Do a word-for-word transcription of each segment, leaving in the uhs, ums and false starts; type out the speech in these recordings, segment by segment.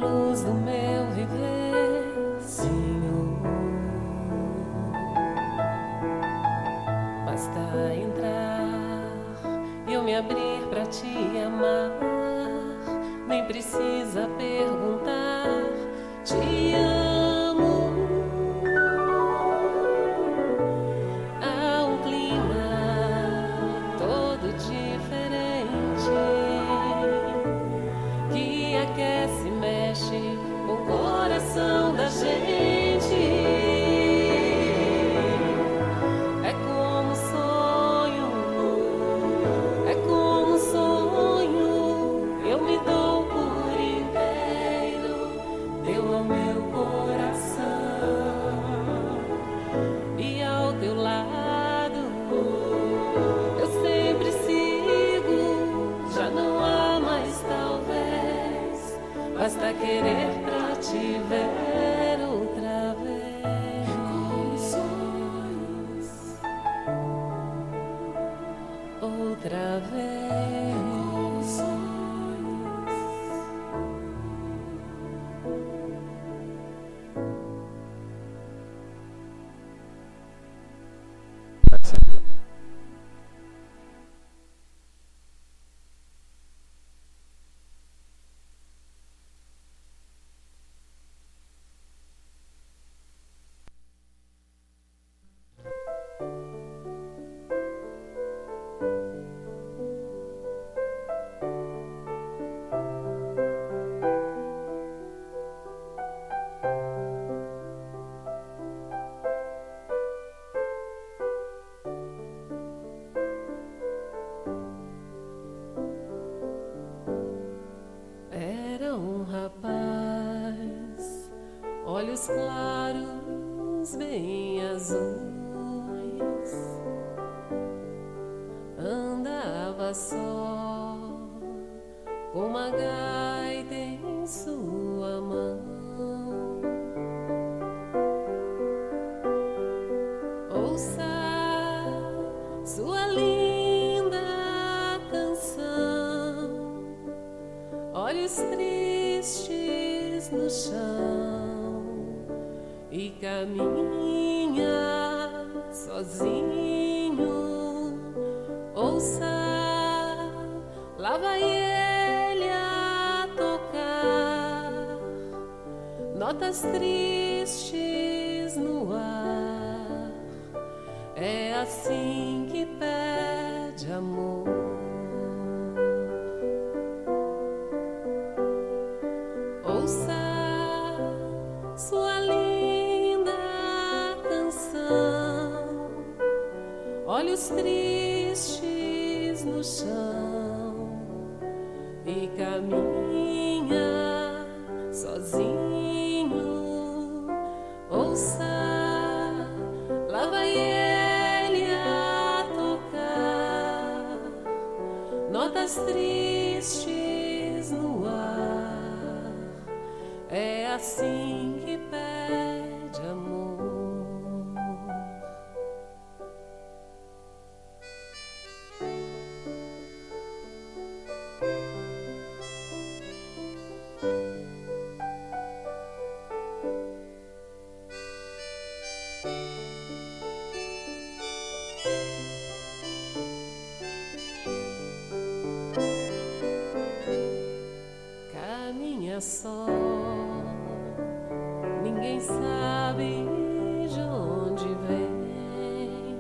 luz do meu viver, Senhor. Basta entrar e eu me abrir pra te amar. Nem precisa perguntar, te amo. Há um clima todo diferente que aquece, mexe com o coração da gente. É como um sonho, é como um sonho. Eu me dou por inteiro, deu ao meu coração. E ao teu lado eu sempre sigo. Já não há mais talvez, basta querer pra te ver outra vez. Como sonhos, outra vez. Como sonhos. Era um rapaz, olhos claros, bem azuis. Andava só, com uma gaita em sua mão. Ouça sua linda canção, olhos tristes no chão, e caminha sozinho. Ouça, lá vai ele a tocar notas tristes no ar. É assim que pede amor. Ouça sua linda canção, olhos tristes no chão, e caminha sozinho. Ouça, lá vai ele a tocar notas tristes no ar. É assim que pede amor. Caminha só, ninguém sabe de onde vem,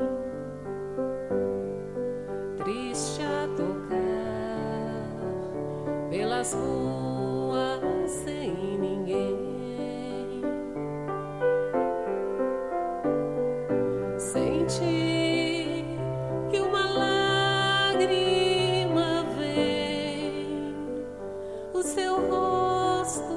triste a tocar pelas ruas sem ninguém. Sente que uma lágrima vem o seu rosto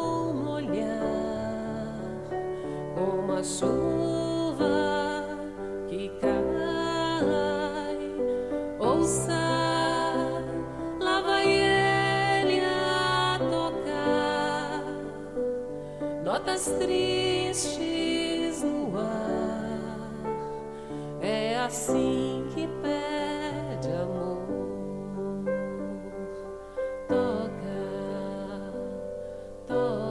molhar, como a chuva que cai. Ouça, lá vai ele a tocar notas tristes no ar. É assim que pede amor. Toca, toca.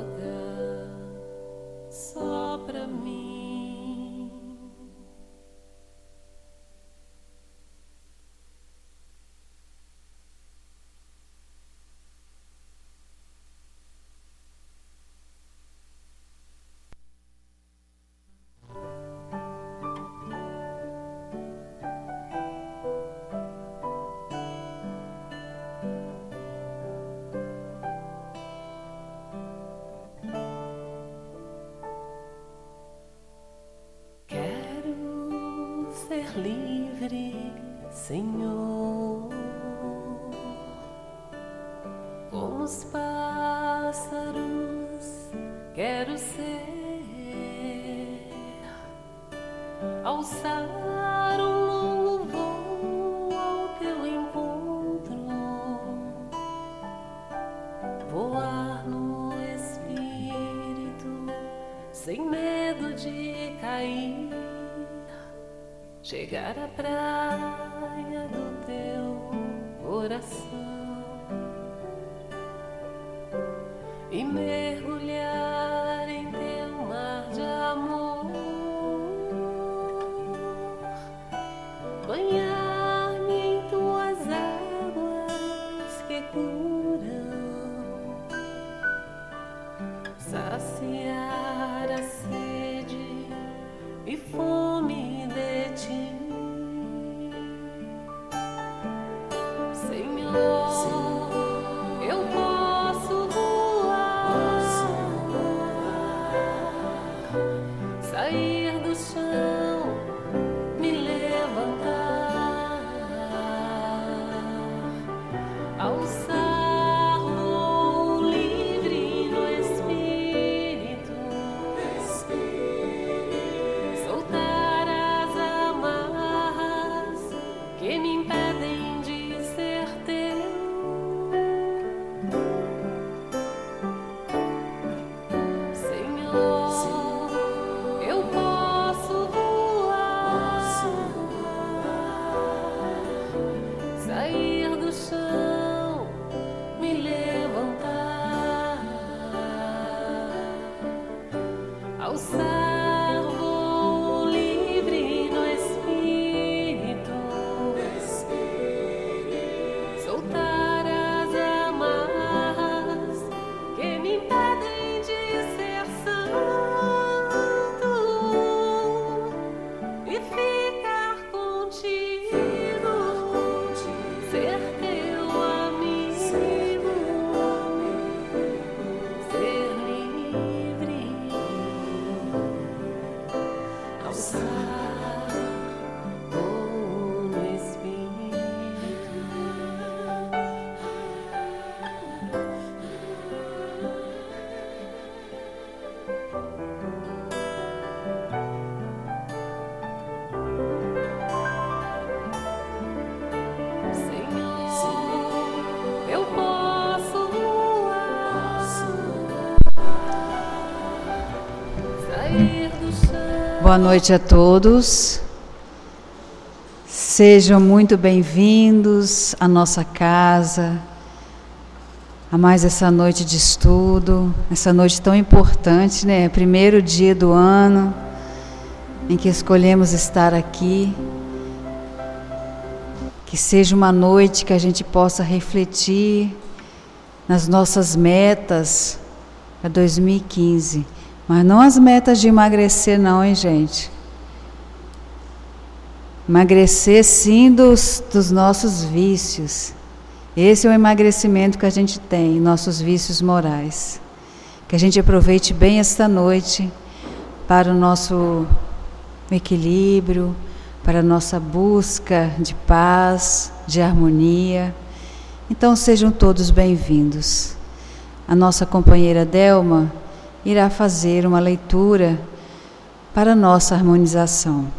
Senhor, como os pássaros quero ser, alçar um longo voo ao teu encontro, voar no Espírito sem medo de cair, chegar à praia do teu coração e mergulhar em teu mar de amor, banhar-me em tuas águas que curam, saciar a sede e fome de ti. Boa noite a todos, sejam muito bem-vindos à nossa casa, a mais essa noite de estudo, essa noite tão importante, né? Primeiro dia do ano em que escolhemos estar aqui, que seja uma noite que a gente possa refletir nas nossas metas para dois mil e quinze. Mas não as metas de emagrecer não, hein, gente? Emagrecer sim dos, dos nossos vícios. Esse é o emagrecimento que a gente tem, nossos vícios morais. Que a gente aproveite bem esta noite para o nosso equilíbrio, para a nossa busca de paz, de harmonia. Então sejam todos bem-vindos. A nossa companheira Delma irá fazer uma leitura para a nossa harmonização.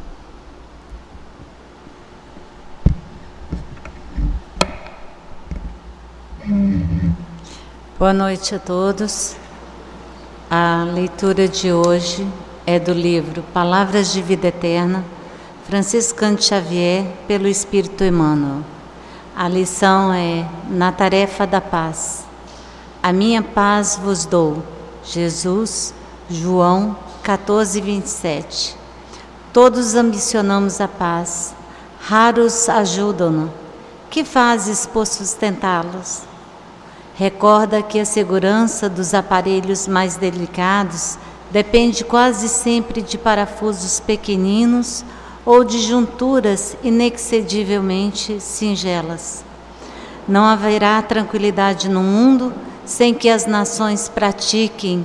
Boa noite a todos. A leitura de hoje é do livro Palavras de Vida Eterna, Franciscano Xavier, pelo Espírito Emmanuel. A lição é Na Tarefa da Paz. A minha paz vos dou. Jesus, João quatorze, vinte e sete. Todos ambicionamos a paz, raros ajudam-no. Que fazes por sustentá-los? Recorda que a segurança dos aparelhos mais delicados depende quase sempre de parafusos pequeninos ou de junturas inexcedivelmente singelas. Não haverá tranquilidade no mundo sem que as nações pratiquem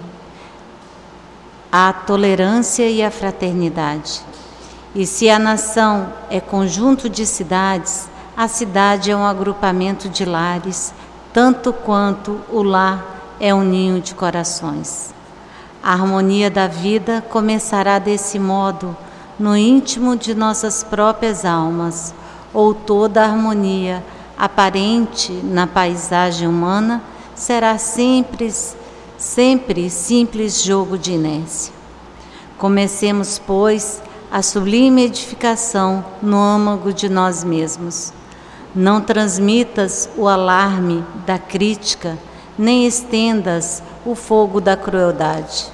a tolerância e a fraternidade. E se a nação é conjunto de cidades, a cidade é um agrupamento de lares, tanto quanto o lar é um ninho de corações. A harmonia da vida começará desse modo, no íntimo de nossas próprias almas, ou toda a harmonia aparente na paisagem humana será sempre, sempre simples jogo de inércia. Comecemos, pois, a sublime edificação no âmago de nós mesmos. Não transmitas o alarme da crítica, nem estendas o fogo da crueldade.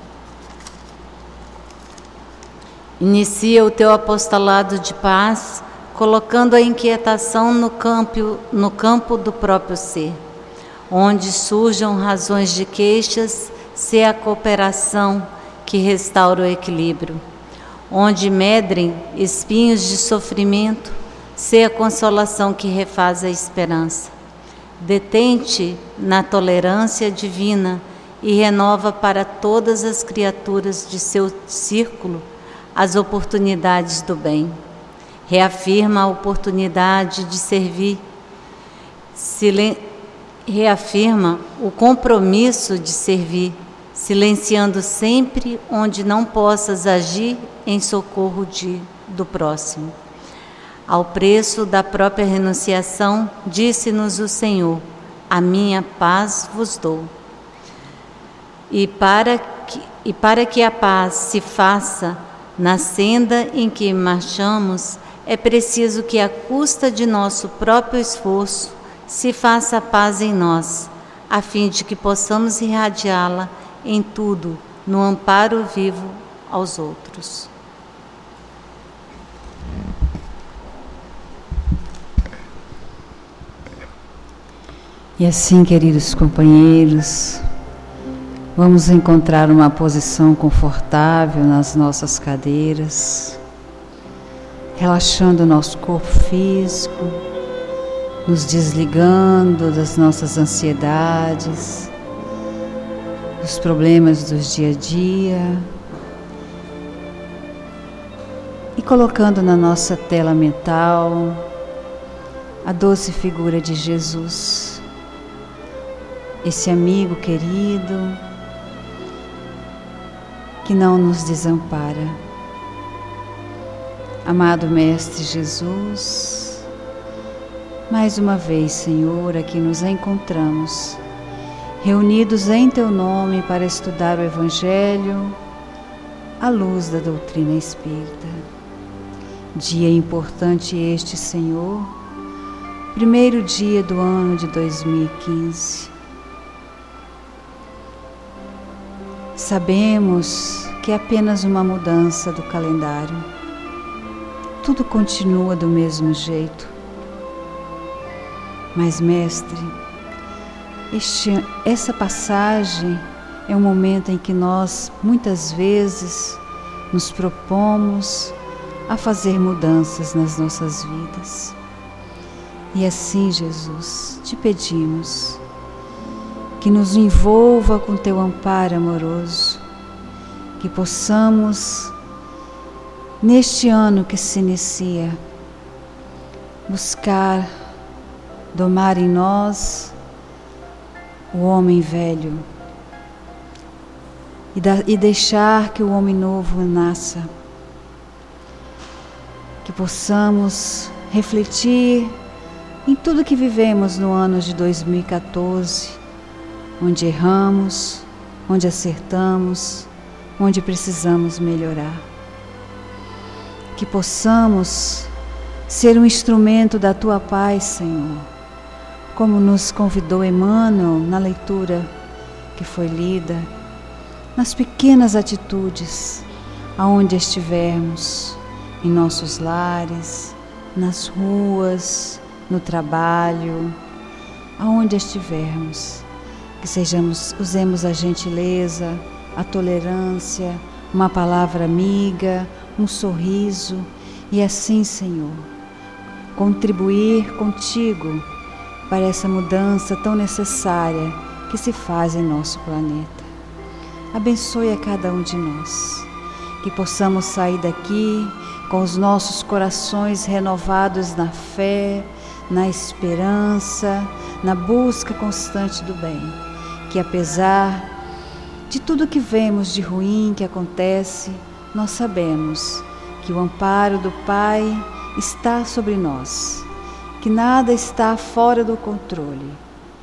Inicia o teu apostolado de paz, colocando a inquietação no campo, no campo do próprio ser. Onde surjam razões de queixas, se a cooperação que restaura o equilíbrio. Onde medrem espinhos de sofrimento, se a consolação que refaz a esperança. Detente na tolerância divina e renova para todas as criaturas de seu círculo as oportunidades do bem. Reafirma a oportunidade de servir, silen... reafirma o compromisso de servir, silenciando sempre onde não possas agir em socorro de, do próximo. Ao preço da própria renunciação, disse-nos o Senhor: a minha paz vos dou. E para que, e para que a paz se faça na senda em que marchamos, é preciso que, à custa de nosso próprio esforço, se faça a paz em nós, a fim de que possamos irradiá-la em tudo, no amparo vivo aos outros. E assim, queridos companheiros, vamos encontrar uma posição confortável nas nossas cadeiras, relaxando o nosso corpo físico, nos desligando das nossas ansiedades, dos problemas do dia a dia e colocando na nossa tela mental a doce figura de Jesus, esse amigo querido que não nos desampara. Amado Mestre Jesus, mais uma vez, Senhor, aqui nos encontramos, reunidos em Teu nome para estudar o Evangelho à luz da doutrina espírita. Dia importante este, Senhor, primeiro dia do ano de dois mil e quinze. Sabemos que é apenas uma mudança do calendário. Tudo continua do mesmo jeito. Mas, Mestre, este, essa passagem é um momento em que nós, muitas vezes, nos propomos a fazer mudanças nas nossas vidas. E assim, Jesus, te pedimos que nos envolva com Teu amparo amoroso, que possamos, neste ano que se inicia, buscar domar em nós o homem velho e, da, e deixar que o homem novo nasça, que possamos refletir em tudo que vivemos no ano de dois mil e quatorze, onde erramos, onde acertamos, onde precisamos melhorar. Que possamos ser um instrumento da Tua paz, Senhor, como nos convidou Emmanuel na leitura que foi lida, nas pequenas atitudes, aonde estivermos, em nossos lares, nas ruas, no trabalho, aonde estivermos, que sejamos, usemos a gentileza, a tolerância, uma palavra amiga, um sorriso, e assim, Senhor, contribuir contigo para essa mudança tão necessária que se faz em nosso planeta. Abençoe a cada um de nós, que possamos sair daqui com os nossos corações renovados na fé, na esperança, na busca constante do bem, que apesar de tudo que vemos de ruim que acontece, nós sabemos que o amparo do Pai está sobre nós, que nada está fora do controle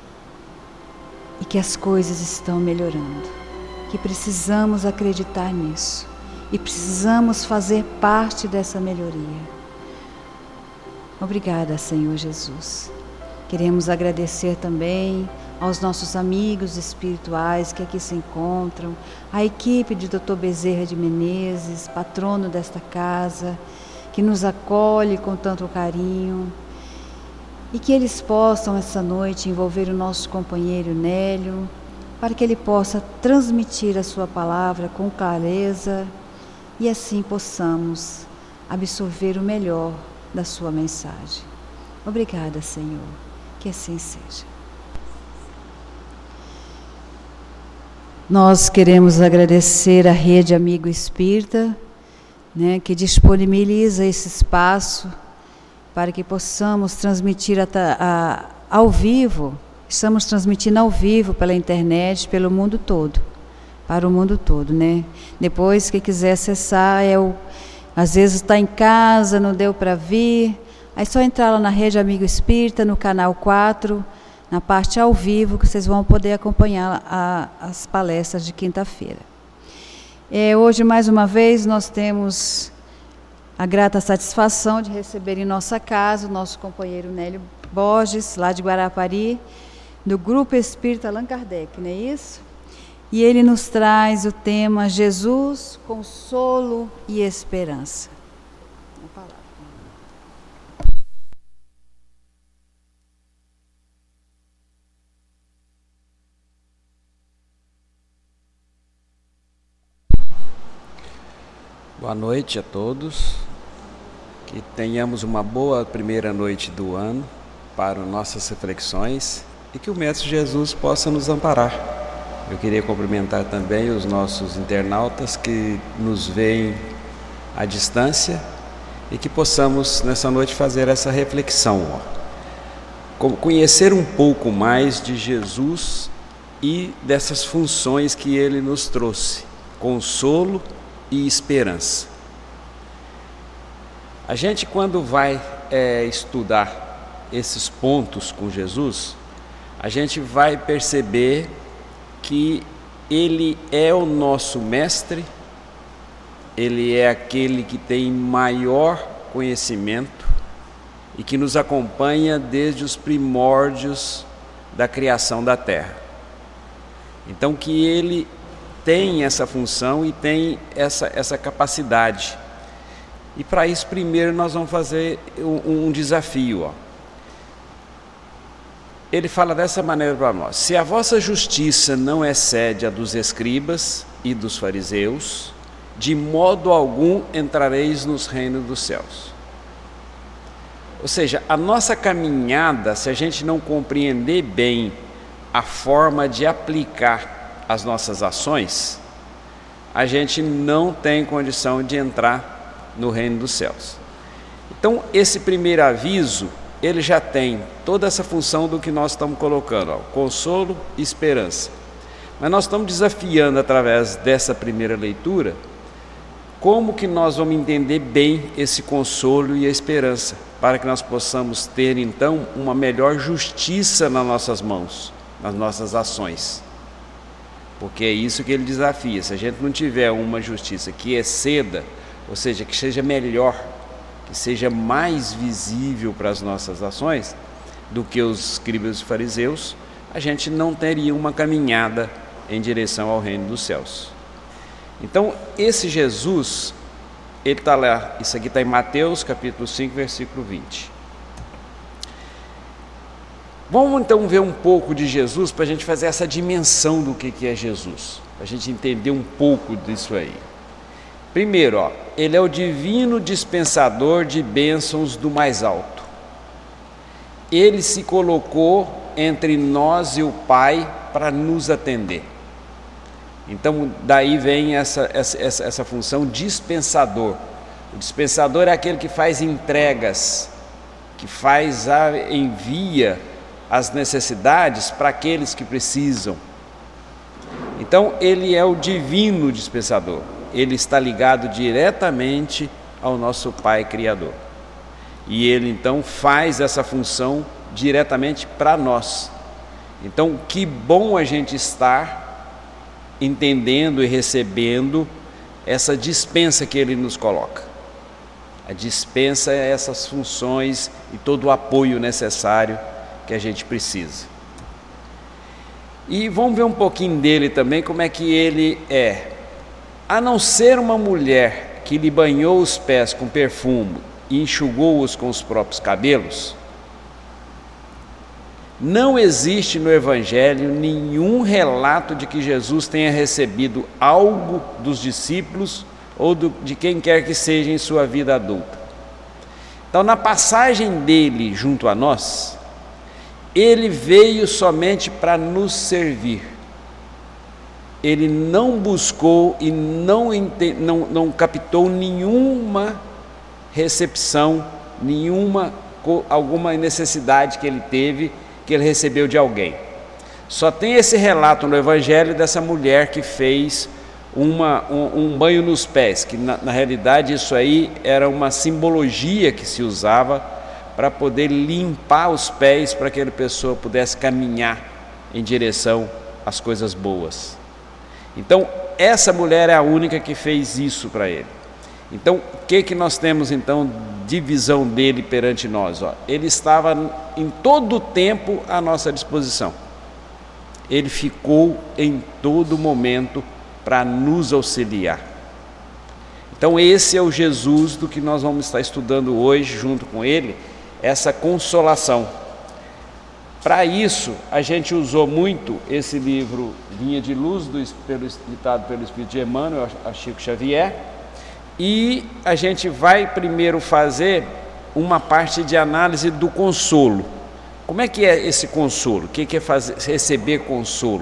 e que as coisas estão melhorando, que precisamos acreditar nisso e precisamos fazer parte dessa melhoria. Obrigada, Senhor Jesus. Queremos agradecer também aos nossos amigos espirituais que aqui se encontram, a equipe de doutor Bezerra de Menezes, patrono desta casa, que nos acolhe com tanto carinho, e que eles possam essa noite envolver o nosso companheiro Nélio, para que ele possa transmitir a sua palavra com clareza e assim possamos absorver o melhor da sua mensagem. Obrigada, Senhor, que assim seja. Nós queremos agradecer à Rede Amigo Espírita, né, que disponibiliza esse espaço para que possamos transmitir a, a, ao vivo. Estamos transmitindo ao vivo pela internet, pelo mundo todo, para o mundo todo, né? Depois, quem quiser acessar, é o, às vezes está em casa, não deu para vir, aí é só entrar lá na Rede Amigo Espírita, no canal quatro, na parte ao vivo, que vocês vão poder acompanhar a, as palestras de quinta-feira. É, hoje, mais uma vez, nós temos a grata satisfação de receber em nossa casa o nosso companheiro Nélio Borges, lá de Guarapari, do Grupo Espírita Allan Kardec, não é isso? E ele nos traz o tema Jesus, Consolo e Esperança. Vou falar. Boa noite a todos, que tenhamos uma boa primeira noite do ano para nossas reflexões e que o Mestre Jesus possa nos amparar. Eu queria cumprimentar também os nossos internautas que nos veem à distância e que possamos nessa noite fazer essa reflexão, ó. Conhecer um pouco mais de Jesus e dessas funções que Ele nos trouxe, consolo e esperança. A gente, quando vai é, estudar esses pontos com Jesus, a gente vai perceber que Ele é o nosso mestre, Ele é aquele que tem maior conhecimento e que nos acompanha desde os primórdios da criação da terra. Então, que Ele tem essa função e tem essa, essa capacidade. E para isso, primeiro, nós vamos fazer um, um desafio. Ó. Ele fala dessa maneira para nós: se a vossa justiça não excede a dos escribas e dos fariseus, de modo algum entrareis nos reinos dos céus. Ou seja, a nossa caminhada, se a gente não compreender bem a forma de aplicar as nossas ações, a gente não tem condição de entrar no reino dos céus. Então, esse primeiro aviso, ele já tem toda essa função do que nós estamos colocando, ó, consolo e esperança. Mas nós estamos desafiando, através dessa primeira leitura, como que nós vamos entender bem esse consolo e a esperança, para que nós possamos ter, então, uma melhor justiça nas nossas mãos, nas nossas ações. Porque é isso que ele desafia. Se a gente não tiver uma justiça que exceda, ou seja, que seja melhor, que seja mais visível para as nossas ações do que os escribas e fariseus, a gente não teria uma caminhada em direção ao reino dos céus. Então, esse Jesus, ele está lá, isso aqui está em Mateus capítulo cinco, versículo vinte. Vamos então ver um pouco de Jesus para a gente fazer essa dimensão do que é Jesus, para a gente entender um pouco disso aí. Primeiro, ó, ele é o divino dispensador de bênçãos do mais alto. Ele se colocou entre nós e o Pai para nos atender. Então, daí vem essa, essa, essa função dispensador, O dispensador é aquele que faz entregas, que faz a, envia as necessidades para aqueles que precisam. Então ele é o divino dispensador, ele está ligado diretamente ao nosso Pai Criador. E ele então faz essa função diretamente para nós. Então que bom a gente estar entendendo e recebendo essa dispensa que ele nos coloca. A dispensa é essas funções e todo o apoio necessário que a gente precisa. E vamos ver um pouquinho dele também, como é que ele é. A não ser uma mulher que lhe banhou os pés com perfume e enxugou-os com os próprios cabelos, não existe no Evangelho nenhum relato de que Jesus tenha recebido algo dos discípulos ou do, de quem quer que seja em sua vida adulta. Então, na passagem dele junto a nós, ele veio somente para nos servir. Ele não buscou e não, não, não captou nenhuma recepção, nenhuma alguma necessidade que ele teve, que ele recebeu de alguém. Só tem esse relato no Evangelho dessa mulher que fez uma, um, um banho nos pés, que na, na realidade isso aí era uma simbologia que se usava para poder limpar os pés, para que a pessoa pudesse caminhar em direção às coisas boas. Então essa mulher é a única que fez isso para ele. Então o que, que nós temos então de visão dele perante nós? Ó, ele estava em todo o tempo à nossa disposição. Ele ficou em todo momento para nos auxiliar. Então esse é o Jesus do que nós vamos estar estudando hoje junto com ele, essa consolação. Para isso a gente usou muito esse livro Vinha de Luz, do, pelo, ditado pelo Espírito de Emmanuel, a Chico Xavier, e a gente vai primeiro fazer uma parte de análise do consolo. Como é que é esse consolo? O que é fazer, receber consolo?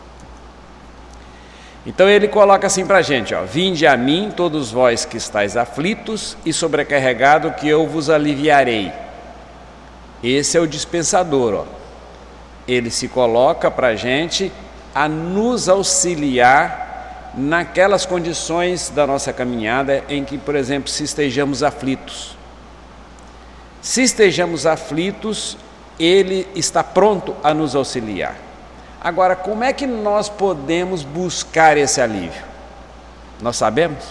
Então ele coloca assim para a gente, ó: vinde a mim todos vós que estáis aflitos e sobrecarregados, que eu vos aliviarei. Esse é o dispensador, ó. Ele se coloca para a gente a nos auxiliar naquelas condições da nossa caminhada em que, por exemplo, se estejamos aflitos. Se estejamos aflitos, ele está pronto a nos auxiliar. Agora, como é que nós podemos buscar esse alívio? Nós sabemos?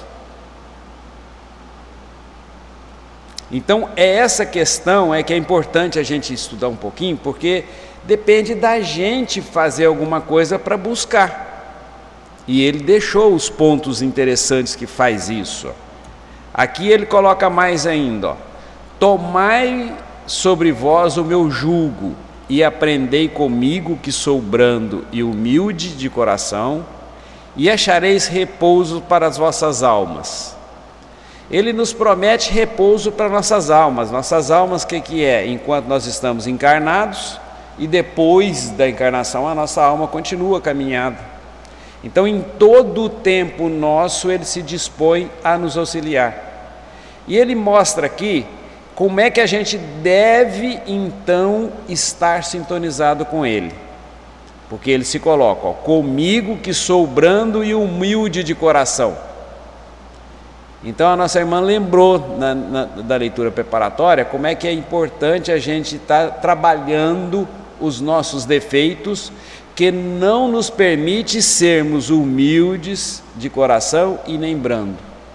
Então, é essa questão é que é importante a gente estudar um pouquinho, porque depende da gente fazer alguma coisa para buscar. E ele deixou os pontos interessantes que faz isso. Aqui ele coloca mais ainda, ó: tomai sobre vós o meu jugo e aprendei comigo, que sou brando e humilde de coração, e achareis repouso para as vossas almas. Ele nos promete repouso para nossas almas. Nossas almas, o que, que é? Enquanto nós estamos encarnados, e depois da encarnação a nossa alma continua caminhada. Então em todo o tempo nosso ele se dispõe a nos auxiliar. E ele mostra aqui como é que a gente deve então estar sintonizado com ele. Porque ele se coloca, ó: comigo que sou brando e humilde de coração. Então a nossa irmã lembrou na, na, da leitura preparatória como é que é importante a gente estar trabalhando os nossos defeitos, que não nos permite sermos humildes de coração e nem brando.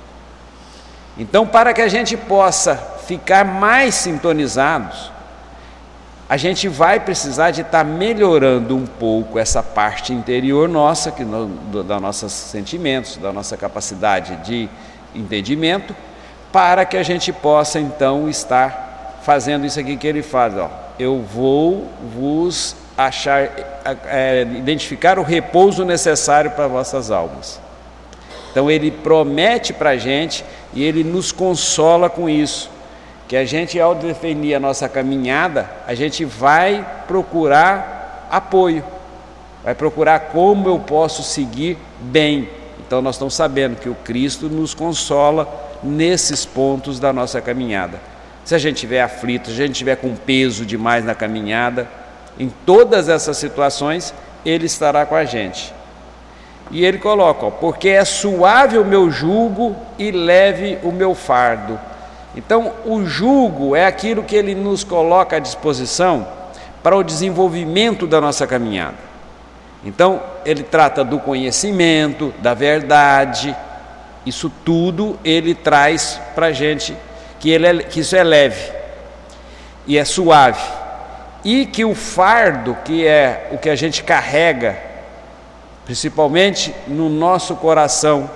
Então, para que a gente possa ficar mais sintonizados, a gente vai precisar de estar melhorando um pouco essa parte interior nossa, que no, do, da nossos sentimentos, da nossa capacidade de entendimento, para que a gente possa então estar fazendo isso aqui que ele faz, ó: eu vou vos achar, é, identificar o repouso necessário para vossas almas. Então ele promete para a gente e ele nos consola com isso, que a gente, ao definir a nossa caminhada, a gente vai procurar apoio, vai procurar como eu posso seguir bem. Então nós estamos sabendo que o Cristo nos consola nesses pontos da nossa caminhada. Se a gente estiver aflito, se a gente estiver com peso demais na caminhada, em todas essas situações, Ele estará com a gente. E Ele coloca, ó, porque é suave o meu jugo e leve o meu fardo. Então, o jugo é aquilo que Ele nos coloca à disposição para o desenvolvimento da nossa caminhada. Então, Ele trata do conhecimento, da verdade, isso tudo Ele traz para a gente, que, ele é, que isso é leve e é suave. E que o fardo, que é o que a gente carrega, principalmente no nosso coração,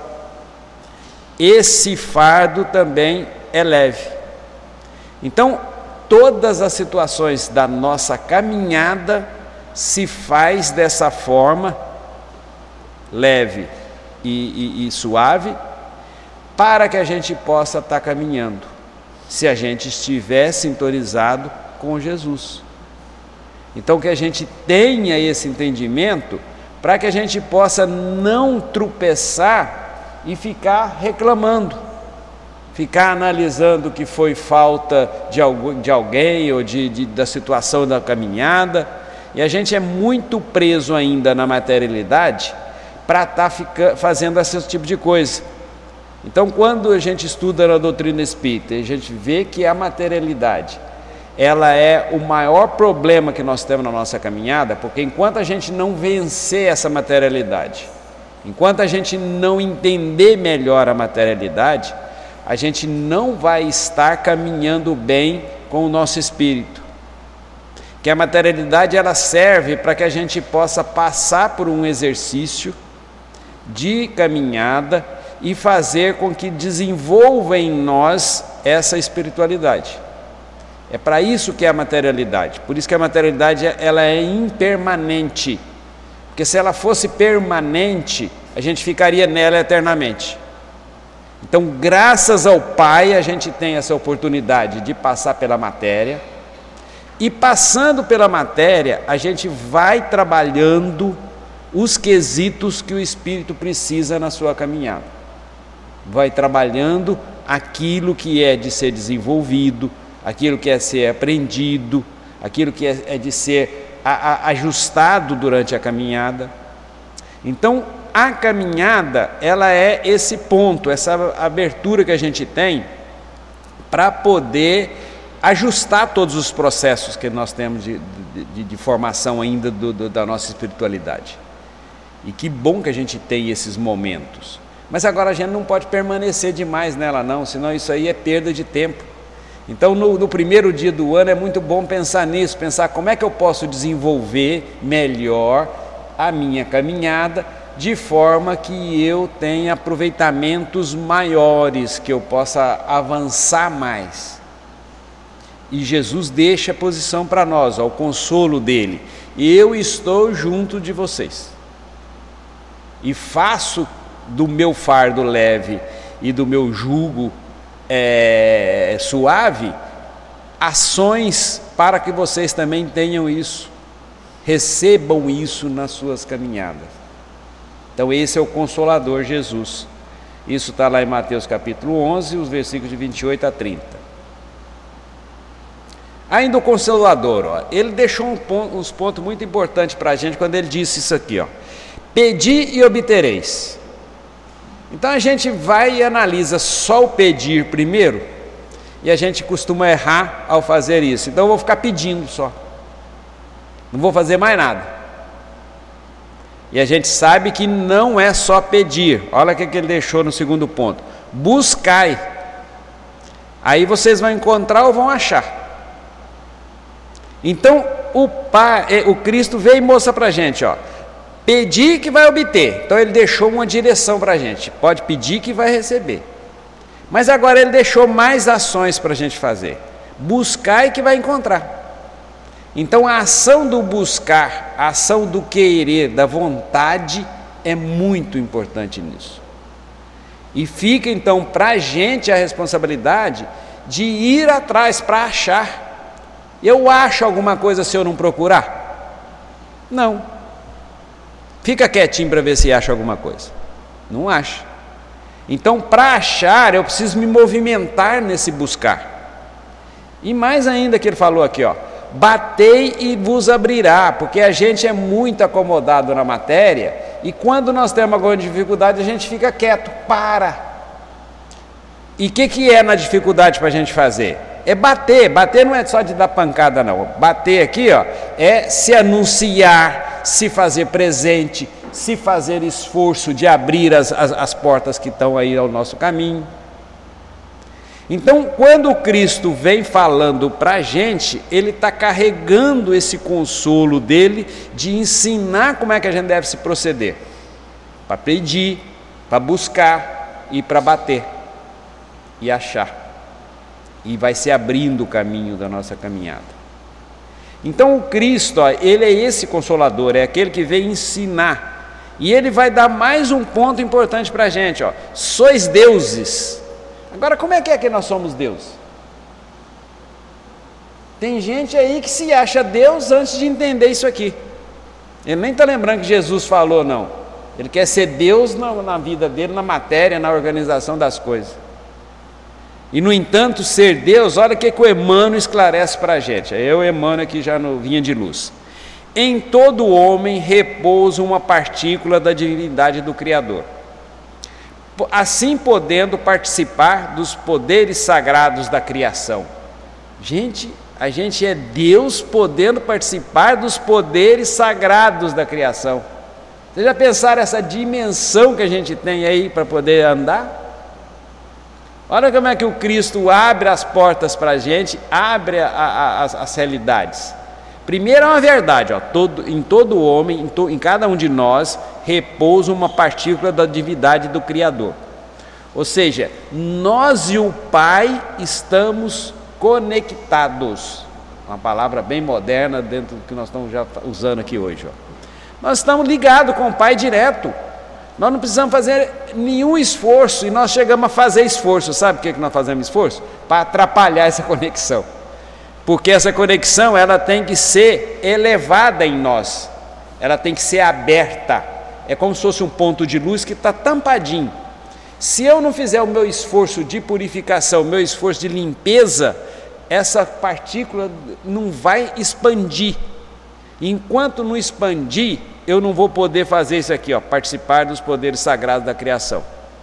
esse fardo também é leve. Então, todas as situações da nossa caminhada se faz dessa forma, leve e, e, e suave, para que a gente possa estar caminhando, se a gente estiver sintonizado com Jesus. Então, que a gente tenha esse entendimento, para que a gente possa não tropeçar e ficar reclamando, ficar analisando que foi falta de, algum, de alguém ou de, de, da situação da caminhada. E a gente é muito preso ainda na materialidade para estar tá fazendo esse tipo de coisa. Então, quando a gente estuda na doutrina espírita, a gente vê que a materialidade, ela é o maior problema que nós temos na nossa caminhada, porque enquanto a gente não vencer essa materialidade, enquanto a gente não entender melhor a materialidade, a gente não vai estar caminhando bem com o nosso espírito. Que a materialidade, ela serve para que a gente possa passar por um exercício de caminhada e fazer com que desenvolva em nós essa espiritualidade. É para isso que é a materialidade. Por isso que a materialidade, ela é impermanente. Porque se ela fosse permanente, a gente ficaria nela eternamente. Então, graças ao Pai, a gente tem essa oportunidade de passar pela matéria. E passando pela matéria, a gente vai trabalhando os quesitos que o Espírito precisa na sua caminhada. Vai trabalhando aquilo que é de ser desenvolvido, aquilo que é ser aprendido, aquilo que é, é de ser a, a, ajustado durante a caminhada. Então, a caminhada, ela é esse ponto, essa abertura que a gente tem para poder ajustar todos os processos que nós temos de, de, de formação ainda do, do, da nossa espiritualidade. E que bom que a gente tem esses momentos. Mas agora a gente não pode permanecer demais nela não, senão isso aí é perda de tempo. Então, no, no primeiro dia do ano é muito bom pensar nisso, pensar como é que eu posso desenvolver melhor a minha caminhada, de forma que eu tenha aproveitamentos maiores, que eu possa avançar mais. E Jesus deixa a posição para nós, ó, o consolo dele. Eu estou junto de vocês. E faço do meu fardo leve e do meu jugo é, suave, ações para que vocês também tenham isso, recebam isso nas suas caminhadas. Então esse é o Consolador Jesus. Isso está lá em Mateus capítulo onze, os versículos de vinte e oito a trinta. Ainda o Consolador, ó, ele deixou um ponto, uns pontos muito importantes para a gente quando ele disse isso aqui, ó: pedi e obtereis. Então a gente vai e analisa só o pedir primeiro, e a gente costuma errar ao fazer isso. Então eu vou ficar pedindo só, não vou fazer mais nada. E a gente sabe que não é só pedir. Olha o que ele deixou no segundo ponto: buscai, aí vocês vão encontrar ou vão achar. Então o, pai, o Cristo veio e mostra para a gente, ó, pedir que vai obter. Então ele deixou uma direção para a gente, pode pedir que vai receber. Mas agora ele deixou mais ações para a gente fazer: buscar e que vai encontrar. Então a ação do buscar, a ação do querer, da vontade, é muito importante nisso. E fica então para a gente a responsabilidade de ir atrás para achar. Eu acho alguma coisa se eu não procurar? Não. Fica quietinho para ver se acha alguma coisa. Não acha. Então, para achar, eu preciso me movimentar nesse buscar. E mais ainda que ele falou aqui, ó, batei e vos abrirá, porque a gente é muito acomodado na matéria, e quando nós temos alguma dificuldade, a gente fica quieto, para. E o que, que é na dificuldade para a gente fazer? É bater. Bater não é só de dar pancada, não. Bater aqui, ó, é se anunciar, se fazer presente, se fazer esforço de abrir as, as, as portas que estão aí ao nosso caminho. Então, quando o Cristo vem falando para a gente, Ele está carregando esse consolo dele de ensinar como é que a gente deve se proceder. Para pedir, para buscar e para bater e achar. E vai se abrindo o caminho da nossa caminhada. Então o Cristo, ó, Ele é esse consolador, é aquele que vem ensinar. E Ele vai dar mais um ponto importante para a gente, ó. Sois deuses. Agora, como é que é que nós somos Deus? Tem gente aí que se acha Deus antes de entender isso aqui. Ele nem está lembrando que Jesus falou, não. Ele quer ser Deus na, na vida dele, na matéria, na organização das coisas. E, no entanto, ser Deus, olha o que, que o Emmanuel esclarece para a gente. É eu, Emmanuel, aqui já no Vinha de Luz. Em todo homem repousa uma partícula da divindade do Criador, assim podendo participar dos poderes sagrados da criação. Gente, a gente é Deus podendo participar dos poderes sagrados da criação. Vocês já pensaram essa dimensão que a gente tem aí para poder andar? Olha como é que o Cristo abre as portas para a gente, abre a, a, as, as realidades. Primeiro é uma verdade, ó, todo, em todo homem, em, to, em cada um de nós, repousa uma partícula da divindade do Criador. Ou seja, nós e o Pai estamos conectados. Uma palavra bem moderna dentro do que nós estamos já usando aqui hoje. Ó. Nós estamos ligados com o Pai direto. Nós não precisamos fazer nenhum esforço, e nós chegamos a fazer esforço. Sabe por que nós fazemos esforço? Para atrapalhar essa conexão. Porque essa conexão, ela tem que ser elevada em nós. Ela tem que ser aberta. É como se fosse um ponto de luz que está tampadinho. Se eu não fizer o meu esforço de purificação, o meu esforço de limpeza, essa partícula não vai expandir. Enquanto não expandir, eu não vou poder fazer isso aqui, ó, participar dos poderes sagrados da criação.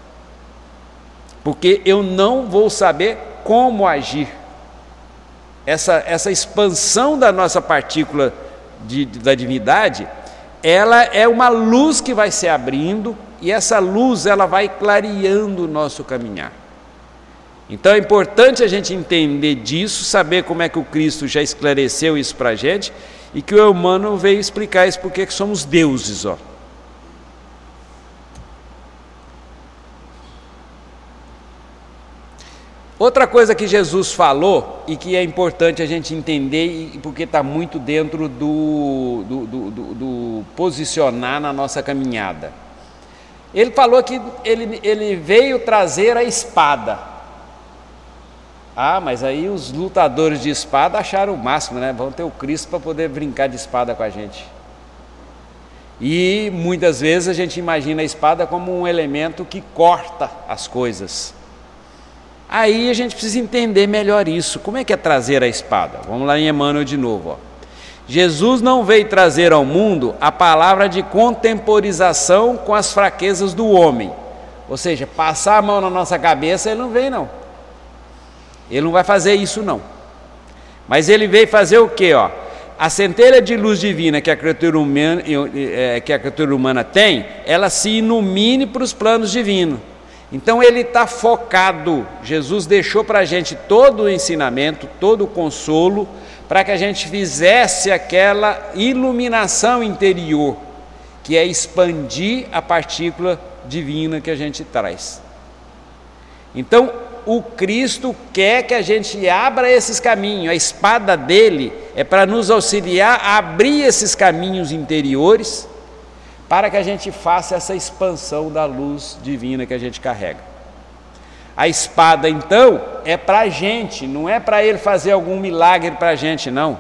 Porque eu não vou saber como agir. Essa, essa expansão da nossa partícula de, de, da divindade, ela é uma luz que vai se abrindo, e essa luz ela vai clareando o nosso caminhar. Então é importante a gente entender disso, saber como é que o Cristo já esclareceu isso para a gente, e que o Emmanuel veio explicar isso, porque que somos deuses, ó. Outra coisa que Jesus falou, e que é importante a gente entender, e porque está muito dentro do, do, do, do, do posicionar na nossa caminhada. Ele falou que ele, ele veio trazer a espada. Ah, mas aí os lutadores de espada acharam o máximo, né? Vão ter o Cristo para poder brincar de espada com a gente. E muitas vezes a gente imagina a espada como um elemento que corta as coisas. Aí a gente precisa entender melhor isso. Como é que é trazer a espada? Vamos lá em Emmanuel de novo, ó. Jesus não veio trazer ao mundo a palavra de contemporização com as fraquezas do homem. Ou seja, passar a mão na nossa cabeça, ele não veio, não. Ele não vai fazer isso, não. Mas ele veio fazer o quê? Ó? A centelha de luz divina que a criatura humana, que a criatura humana tem, ela se ilumine para os planos divinos. Então ele está focado. Jesus deixou para a gente todo o ensinamento, todo o consolo, para que a gente fizesse aquela iluminação interior, que é expandir a partícula divina que a gente traz. Então, o Cristo quer que a gente abra esses caminhos. A espada dele é para nos auxiliar a abrir esses caminhos interiores, para que a gente faça essa expansão da luz divina que a gente carrega. A espada, então, é para a gente, não é para ele fazer algum milagre para a gente, não.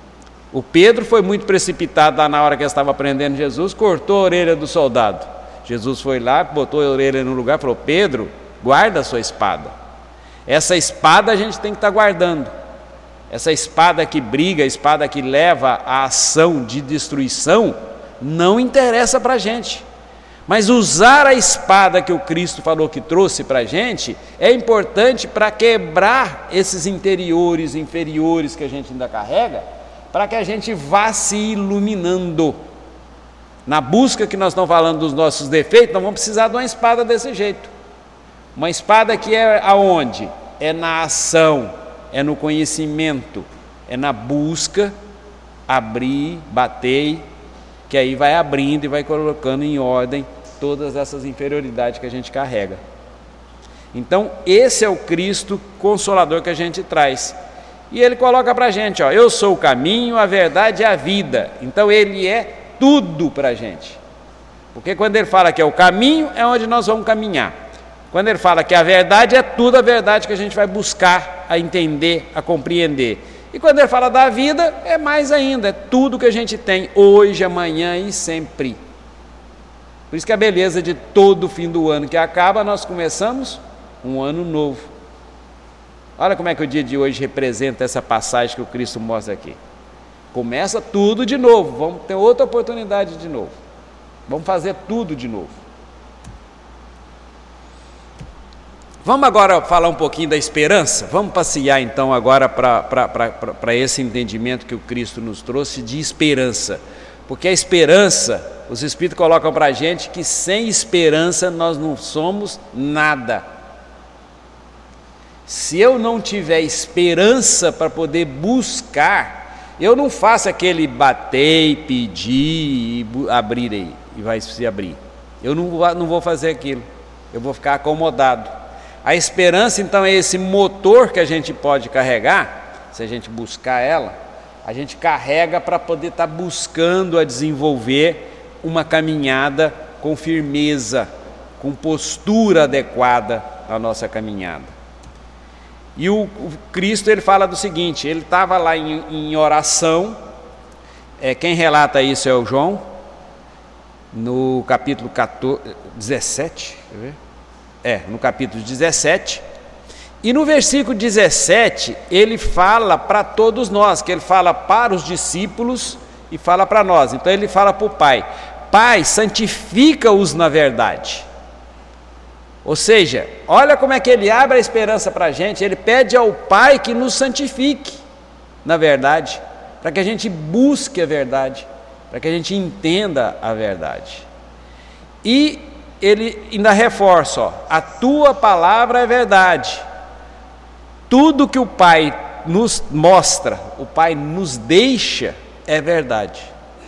O Pedro foi muito precipitado lá na hora que ele estava prendendo Jesus, cortou a orelha do soldado. Jesus foi lá, botou a orelha no lugar e falou: Pedro, guarda a sua espada. Essa espada a gente tem que estar guardando. Essa espada que briga, a espada que leva à ação de destruição, não interessa para a gente. Mas usar a espada que o Cristo falou que trouxe para a gente é importante para quebrar esses interiores, inferiores que a gente ainda carrega, para que a gente vá se iluminando. Na busca que nós estamos falando dos nossos defeitos, nós vamos precisar de uma espada desse jeito. Uma espada que é aonde? É na ação, é no conhecimento, é na busca, abrir, bater, que aí vai abrindo e vai colocando em ordem todas essas inferioridades que a gente carrega. Então, esse é o Cristo Consolador que a gente traz. E ele coloca para a gente, ó, eu sou o caminho, a verdade e a vida. Então, ele é tudo para a gente. Porque quando ele fala que é o caminho, é onde nós vamos caminhar. Quando ele fala que a verdade é tudo, a verdade que a gente vai buscar a entender, a compreender. E quando ele fala da vida, é mais ainda, é tudo que a gente tem hoje, amanhã e sempre. Por isso que a beleza de todo fim do ano que acaba, nós começamos um ano novo. Olha como é que o dia de hoje representa essa passagem que o Cristo mostra aqui. Começa tudo de novo, vamos ter outra oportunidade de novo. Vamos fazer tudo de novo. Vamos agora falar um pouquinho da esperança? Vamos passear então agora para esse entendimento que o Cristo nos trouxe de esperança. Porque a esperança, os Espíritos colocam para a gente que sem esperança nós não somos nada. Se eu não tiver esperança para poder buscar, eu não faço aquele bater, pedir e abrir aí, e vai se abrir. Eu não, não vou fazer aquilo, eu vou ficar acomodado. A esperança então é esse motor que a gente pode carregar, se a gente buscar ela, a gente carrega para poder estar tá buscando a desenvolver uma caminhada com firmeza, com postura adequada à nossa caminhada. E o, o Cristo ele fala do seguinte, ele estava lá em, em oração, é, quem relata isso é o João, no capítulo quatorze, dezessete, quer ver? É, no capítulo dezessete, e no versículo dezessete, ele fala para todos nós, que ele fala para os discípulos e fala para nós. Então ele fala para o Pai, Pai, santifica-os na verdade. Ou seja, olha como é que ele abre a esperança para a gente, ele pede ao Pai que nos santifique na verdade, para que a gente busque a verdade, para que a gente entenda a verdade. E ele ainda reforça, ó, a tua palavra é verdade. Tudo que o Pai nos mostra, o Pai nos deixa, é verdade.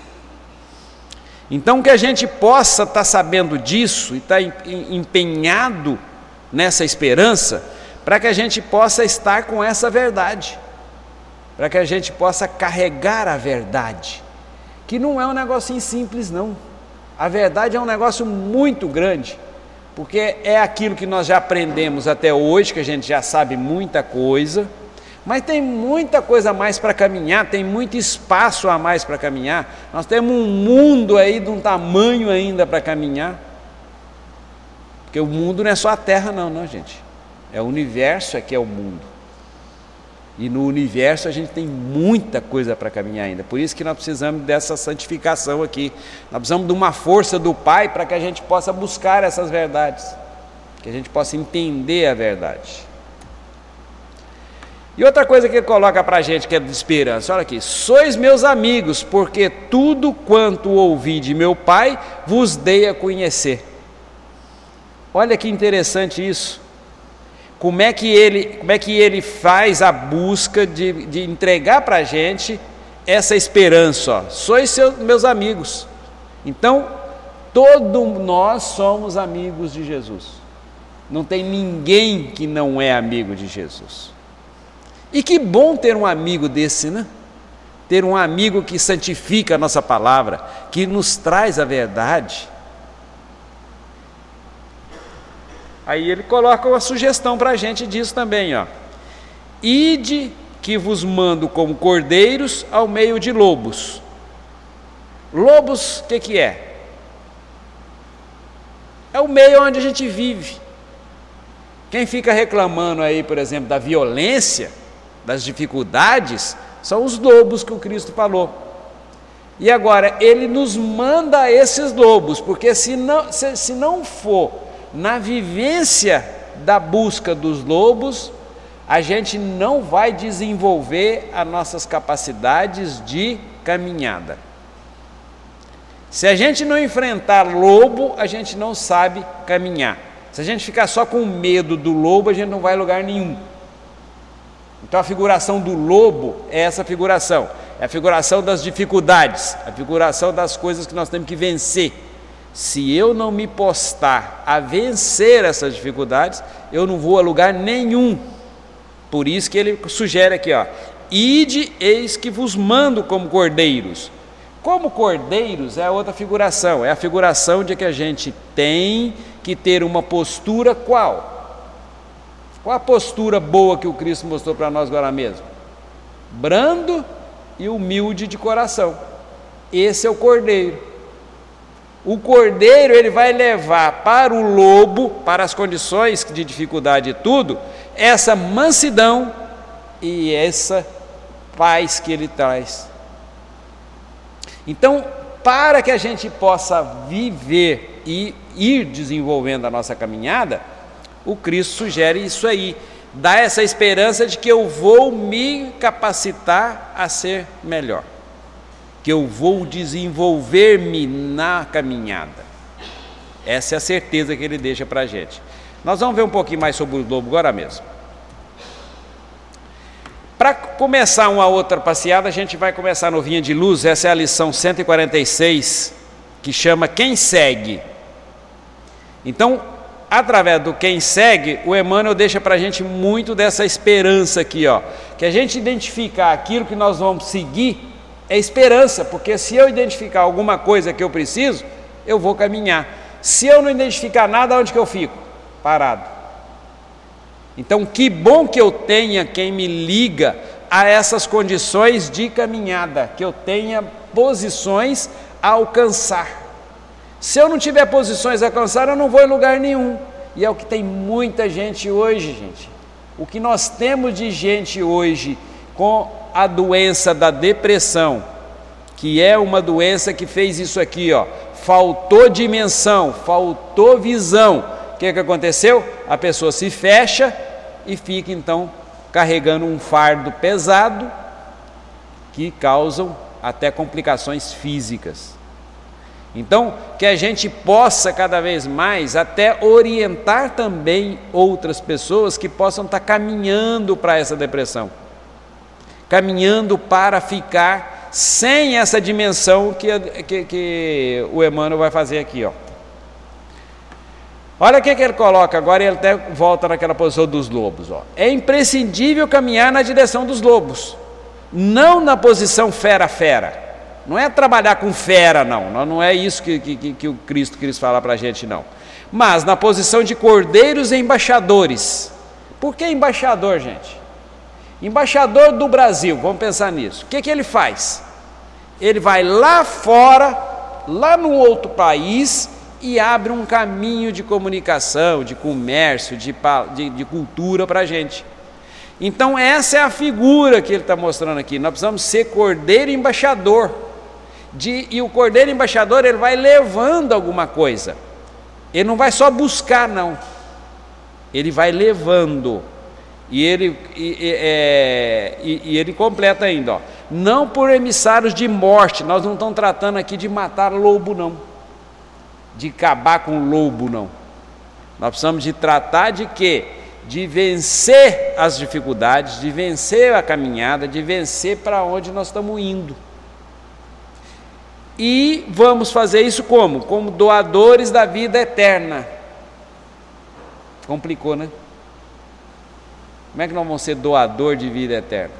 Então que a gente possa estar sabendo disso e estar empenhado nessa esperança, para que a gente possa estar com essa verdade, para que a gente possa carregar a verdade, que não é um negocinho simples não. A verdade é um negócio muito grande, porque é aquilo que nós já aprendemos até hoje, que a gente já sabe muita coisa, mas tem muita coisa a mais para caminhar, tem muito espaço a mais para caminhar, nós temos um mundo aí de um tamanho ainda para caminhar, porque o mundo não é só a Terra não, não gente, é o universo aqui é o mundo, e no universo a gente tem muita coisa para caminhar ainda, por isso que nós precisamos dessa santificação aqui, nós precisamos de uma força do Pai para que a gente possa buscar essas verdades, que a gente possa entender a verdade. E outra coisa que ele coloca para a gente que é de esperança, olha aqui, sois meus amigos, porque tudo quanto ouvi de meu Pai vos dei a conhecer. Olha que interessante isso. Como é que ele, como é que ele faz a busca de, de entregar para a gente essa esperança, ó. Sois seus, meus amigos. Então, todos nós somos amigos de Jesus. Não tem ninguém que não é amigo de Jesus. E que bom ter um amigo desse, né? Ter um amigo que santifica a nossa palavra, que nos traz a verdade. Aí ele coloca uma sugestão para a gente disso também, ó. Ide que vos mando como cordeiros ao meio de lobos. Lobos, o que que é? É o meio onde a gente vive. Quem fica reclamando aí, por exemplo, da violência, das dificuldades, são os lobos que o Cristo falou. E agora, ele nos manda esses lobos, porque se não, se, se não for na vivência da busca dos lobos, a gente não vai desenvolver as nossas capacidades de caminhada. Se a gente não enfrentar lobo, a gente não sabe caminhar. Se a gente ficar só com medo do lobo, a gente não vai a lugar nenhum. Então a figuração do lobo é essa figuração. É a figuração das dificuldades, a figuração das coisas que nós temos que vencer. Se eu não me postar a vencer essas dificuldades, eu não vou a lugar nenhum. Por isso que ele sugere aqui, ó, ide, eis que vos mando como cordeiros. Como cordeiros é outra figuração, é a figuração de que a gente tem que ter uma postura qual? Qual a postura boa que o Cristo mostrou para nós agora mesmo? Brando e humilde de coração. Esse é o cordeiro. O cordeiro, ele vai levar para o lobo, para as condições de dificuldade e tudo, essa mansidão e essa paz que ele traz. Então, para que a gente possa viver e ir desenvolvendo a nossa caminhada, o Cristo sugere isso aí, dá essa esperança de que eu vou me capacitar a ser melhor, que eu vou desenvolver-me na caminhada. Essa é a certeza que ele deixa para a gente. Nós vamos ver um pouquinho mais sobre o lobo agora mesmo. Para começar uma outra passeada, a gente vai começar no Vinha de Luz. Essa é a lição cento e quarenta e seis, que chama Quem Segue. Então, através do Quem Segue, o Emmanuel deixa para a gente muito dessa esperança aqui, ó, que a gente identificar aquilo que nós vamos seguir é esperança, porque se eu identificar alguma coisa que eu preciso, eu vou caminhar. Se eu não identificar nada, onde que eu fico? Parado. Então, que bom que eu tenha quem me liga a essas condições de caminhada, que eu tenha posições a alcançar. Se eu não tiver posições a alcançar, eu não vou em lugar nenhum. E é o que tem muita gente hoje, gente. O que nós temos de gente hoje com a doença da depressão, que é uma doença que fez isso aqui, ó, faltou dimensão, faltou visão. O que que aconteceu? A pessoa se fecha e fica então carregando um fardo pesado que causam até complicações físicas. Então, que a gente possa cada vez mais até orientar também outras pessoas que possam estar caminhando para essa depressão, caminhando para ficar sem essa dimensão que, que, que o Emmanuel vai fazer aqui, ó. Olha o que, que ele coloca agora, e ele até volta naquela posição dos lobos, ó. É imprescindível caminhar na direção dos lobos, não na posição fera-fera. Não é trabalhar com fera, não. Não é isso que, que, que o Cristo quis falar para a gente, não. Mas na posição de cordeiros e embaixadores. Por que embaixador, gente? Embaixador do Brasil, vamos pensar nisso. O que, que ele faz? Ele vai lá fora, lá no outro país, e abre um caminho de comunicação, de comércio, de, de, de cultura para a gente. Então essa é a figura que ele está mostrando aqui. Nós precisamos ser cordeiro e embaixador. De, e o cordeiro embaixador, ele vai levando alguma coisa. Ele não vai só buscar, não. Ele vai levando. E ele, e, e, é, e, e ele completa ainda, ó, não por emissários de morte. Nós não estamos tratando aqui de matar lobo, não, de acabar com o lobo, não. Nós precisamos de tratar de quê? De vencer as dificuldades, de vencer a caminhada, de vencer para onde nós estamos indo. E vamos fazer isso como? Como doadores da vida eterna. Complicou, né? Como é que nós vamos ser doador de vida eterna?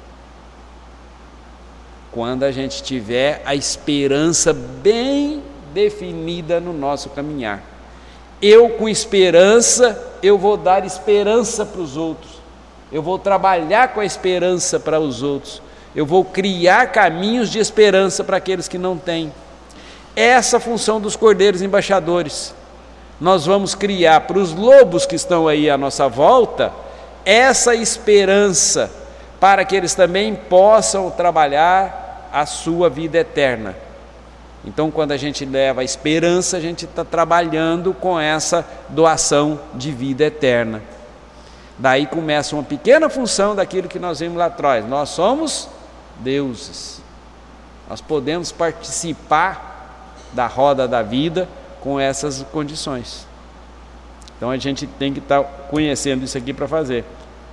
Quando a gente tiver a esperança bem definida no nosso caminhar. Eu, com esperança, eu vou dar esperança para os outros. Eu vou trabalhar com a esperança para os outros. Eu vou criar caminhos de esperança para aqueles que não têm. Essa é a função dos cordeiros embaixadores. nós vamos criar para os lobos que estão aí à nossa volta essa esperança, para que eles também possam trabalhar a sua vida eterna. Então, quando a gente leva a esperança, a gente está trabalhando com essa doação de vida eterna. Daí começa uma pequena função daquilo que nós vimos lá atrás. Nós somos deuses. Nós podemos participar da roda da vida com essas condições. Então a gente tem que estar conhecendo isso aqui para fazer.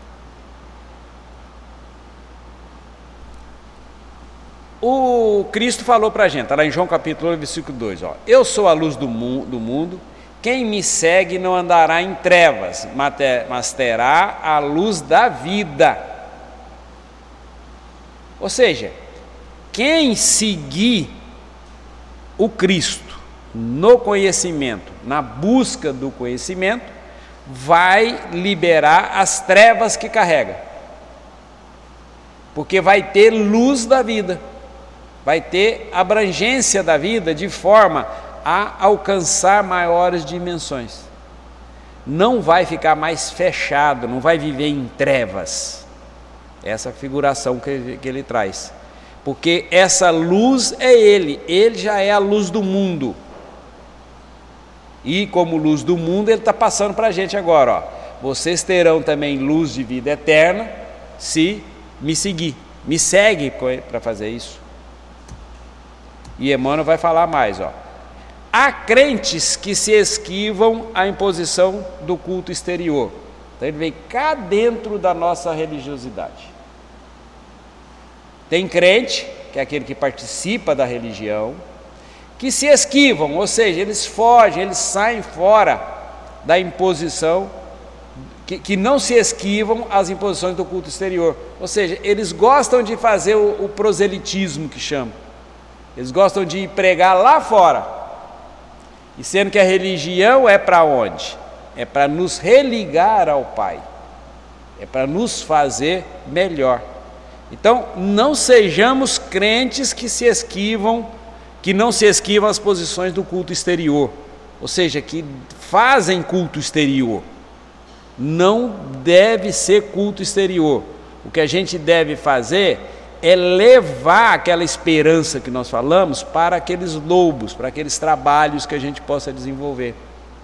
O Cristo falou para a gente, está lá em João capítulo oito, versículo dois, ó, eu sou a luz do, mu do mundo, quem me segue não andará em trevas, mas terá a luz da vida. Ou seja, quem seguir o Cristo no conhecimento, na busca do conhecimento, vai liberar as trevas que carrega, porque vai ter luz da vida, vai ter abrangência da vida de forma a alcançar maiores dimensões. Não vai ficar mais fechado, não vai viver em trevas. Essa é a figuração que, que ele traz. Porque essa luz é ele, ele já é a luz do mundo. E como luz do mundo, ele está passando para a gente agora, ó. Vocês terão também luz de vida eterna se me seguir. Me segue para fazer isso. E Emmanuel vai falar mais, ó. Há crentes que se esquivam à imposição do culto exterior. Então ele vem cá dentro da nossa religiosidade. Tem crente, que é aquele que participa da religião, que se esquivam, ou seja, eles fogem, eles saem fora da imposição, que, que não se esquivam às imposições do culto exterior. Ou seja, eles gostam de fazer o, o proselitismo que chama. Eles gostam de pregar lá fora. E sendo que a religião é para onde? É para nos religar ao Pai. É para nos fazer melhor. Então, não sejamos crentes que se esquivam, que não se esquivam às posições do culto exterior. Ou seja, que fazem culto exterior. Não deve ser culto exterior. O que a gente deve fazer é levar aquela esperança que nós falamos para aqueles lobos, para aqueles trabalhos que a gente possa desenvolver.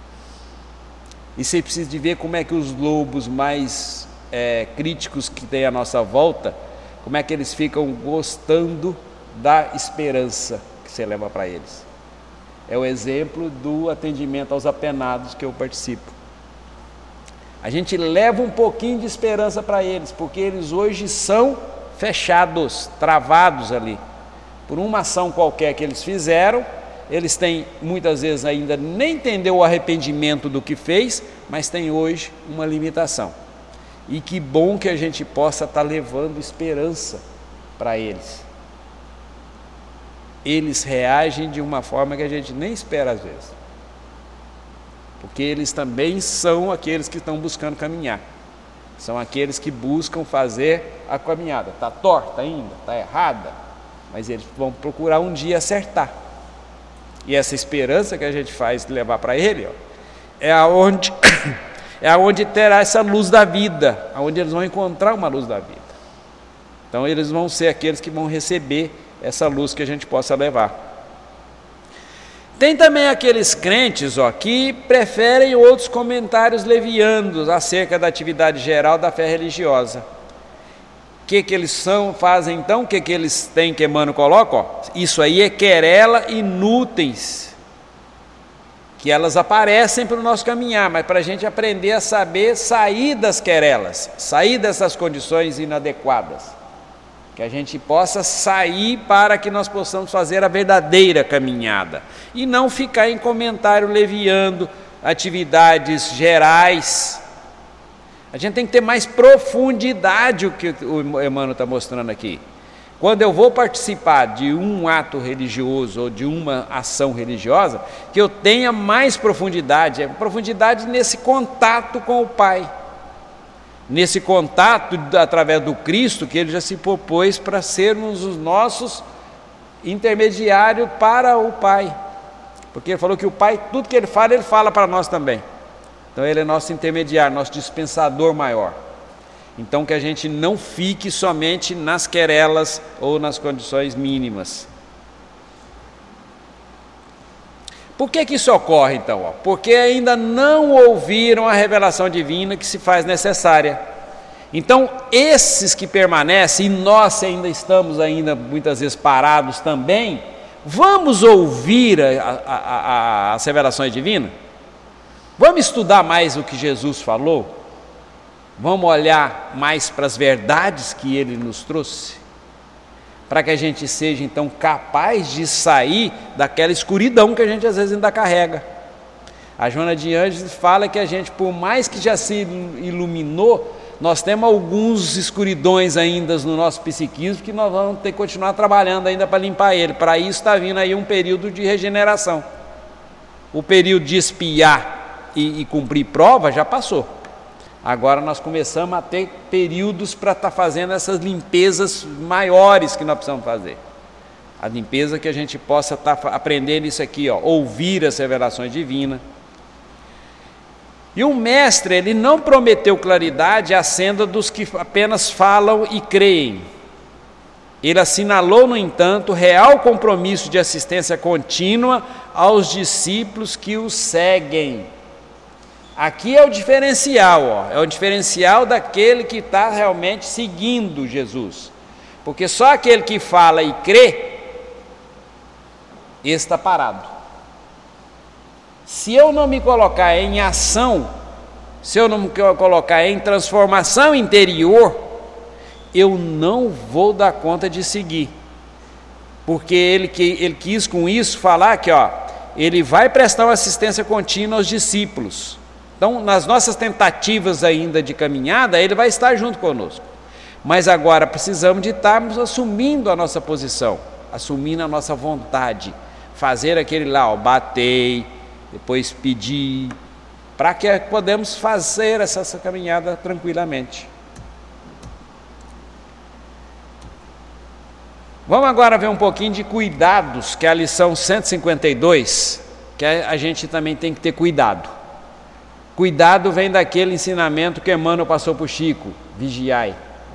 E você precisa de ver como é que os lobos mais é, críticos que tem à nossa volta, como é que eles ficam gostando da esperança que você leva para eles. É o exemplo do atendimento aos apenados que eu participo. A gente leva um pouquinho de esperança para eles, porque eles hoje são fechados, travados ali, por uma ação qualquer que eles fizeram. Eles têm, muitas vezes ainda nem entendeu o arrependimento do que fez, mas tem hoje uma limitação. E que bom que a gente possa estar levando esperança para eles. Eles reagem de uma forma que a gente nem espera às vezes, porque eles também são aqueles que estão buscando caminhar. São aqueles que buscam fazer a caminhada. Está torta ainda, está errada, mas eles vão procurar um dia acertar. E essa esperança que a gente faz levar para ele, ó, é aonde é aonde terá essa luz da vida, aonde eles vão encontrar uma luz da vida. Então eles vão ser aqueles que vão receber essa luz que a gente possa levar. Tem também aqueles crentes, ó, que preferem outros comentários levianos acerca da atividade geral da fé religiosa. O que que eles são, fazem então? O que que eles têm que Emmanuel coloca? Ó, isso aí é querela inúteis, que elas aparecem para o nosso caminhar, mas para a gente aprender a saber sair das querelas, sair dessas condições inadequadas. Que a gente possa sair para que nós possamos fazer a verdadeira caminhada. E não ficar em comentário leviando atividades gerais. A gente tem que ter mais profundidade, o que o Emmanuel está mostrando aqui. Quando eu vou participar de um ato religioso ou de uma ação religiosa, que eu tenha mais profundidade, profundidade nesse contato com o Pai. Nesse contato através do Cristo, que ele já se propôs para sermos os nossos intermediários para o Pai. Porque ele falou que o Pai, tudo que ele fala, ele fala para nós também. Então ele é nosso intermediário, nosso dispensador maior. Então que a gente não fique somente nas querelas ou nas condições mínimas. Por que que isso ocorre então? Porque ainda não ouviram a revelação divina que se faz necessária. Então esses que permanecem, e nós ainda estamos ainda muitas vezes parados também, vamos ouvir a, a, a, as revelações divinas? Vamos estudar mais o que Jesus falou? Vamos olhar mais para as verdades que Ele nos trouxe? Para que a gente seja então capaz de sair daquela escuridão que a gente às vezes ainda carrega. A Joana de Ângeles fala que a gente, por mais que já se iluminou, nós temos alguns escuridões ainda no nosso psiquismo que nós vamos ter que continuar trabalhando ainda para limpar ele. Para isso está vindo aí um período de regeneração. O período de espiar e, e cumprir prova já passou. Agora nós começamos a ter períodos para estar fazendo essas limpezas maiores que nós precisamos fazer. A limpeza que a gente possa estar aprendendo isso aqui, ó, ouvir as revelações divinas. E o mestre, ele não prometeu claridade à senda dos que apenas falam e creem. Ele assinalou, no entanto, real compromisso de assistência contínua aos discípulos que o seguem. Aqui é o diferencial, ó, é o diferencial daquele que está realmente seguindo Jesus. Porque só aquele que fala e crê, esse está parado. Se eu não me colocar em ação, se eu não me colocar em transformação interior, eu não vou dar conta de seguir. Porque ele, ele quis com isso falar que ó, ele vai prestar uma assistência contínua aos discípulos. Então, nas nossas tentativas ainda de caminhada, ele vai estar junto conosco. Mas agora precisamos de estarmos assumindo a nossa posição, assumindo a nossa vontade, fazer aquele lá, ó, batei, depois pedir, para que podemos fazer essa, essa caminhada tranquilamente. Vamos agora ver um pouquinho de cuidados, que é a lição cento e cinquenta e dois, que a gente também tem que ter cuidado. Cuidado vem daquele ensinamento que Emmanuel passou para o Chico, vigiai.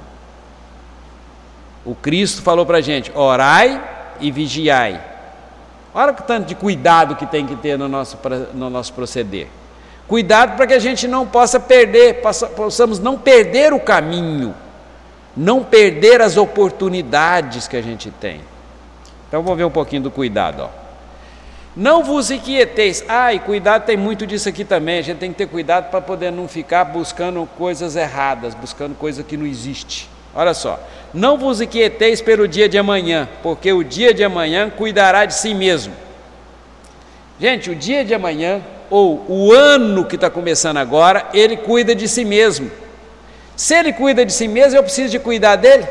O Cristo falou para a gente, orai e vigiai. Olha o tanto de cuidado que tem que ter no nosso, no nosso proceder. Cuidado para que a gente não possa perder, possa, possamos não perder o caminho, não perder as oportunidades que a gente tem. Então vamos ver um pouquinho do cuidado. Ó. Não vos inquieteis. Ah, e cuidado, tem muito disso aqui também. A gente tem que ter cuidado para poder não ficar buscando coisas erradas, buscando coisa que não existe. Olha só, não vos inquieteis pelo dia de amanhã, porque o dia de amanhã cuidará de si mesmo. Gente, o dia de amanhã, ou o ano que está começando agora, ele cuida de si mesmo. Se ele cuida de si mesmo, eu preciso de cuidar dele?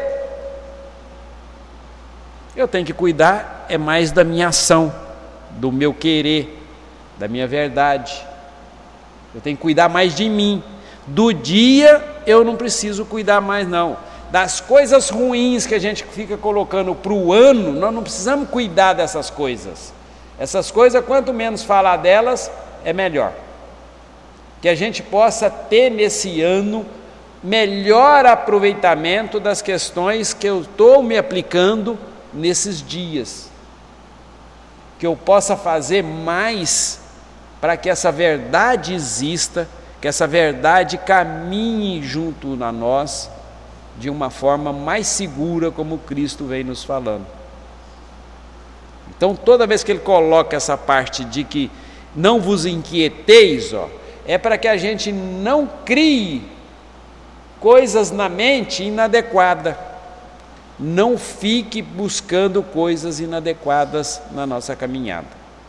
Eu tenho que cuidar é mais da minha ação, do meu querer, da minha verdade. Eu tenho que cuidar mais de mim. Do dia eu não preciso cuidar mais não. Das coisas ruins que a gente fica colocando para o ano, nós não precisamos cuidar dessas coisas. Essas coisas, quanto menos falar delas, é melhor. Que a gente possa ter nesse ano melhor aproveitamento das questões que eu estou me aplicando nesses dias. Que eu possa fazer mais para que essa verdade exista, que essa verdade caminhe junto a nós de uma forma mais segura, como Cristo vem nos falando. Então, toda vez que ele coloca essa parte de que não vos inquieteis, ó, é para que a gente não crie coisas na mente inadequadas. Não fique buscando coisas inadequadas na nossa caminhada.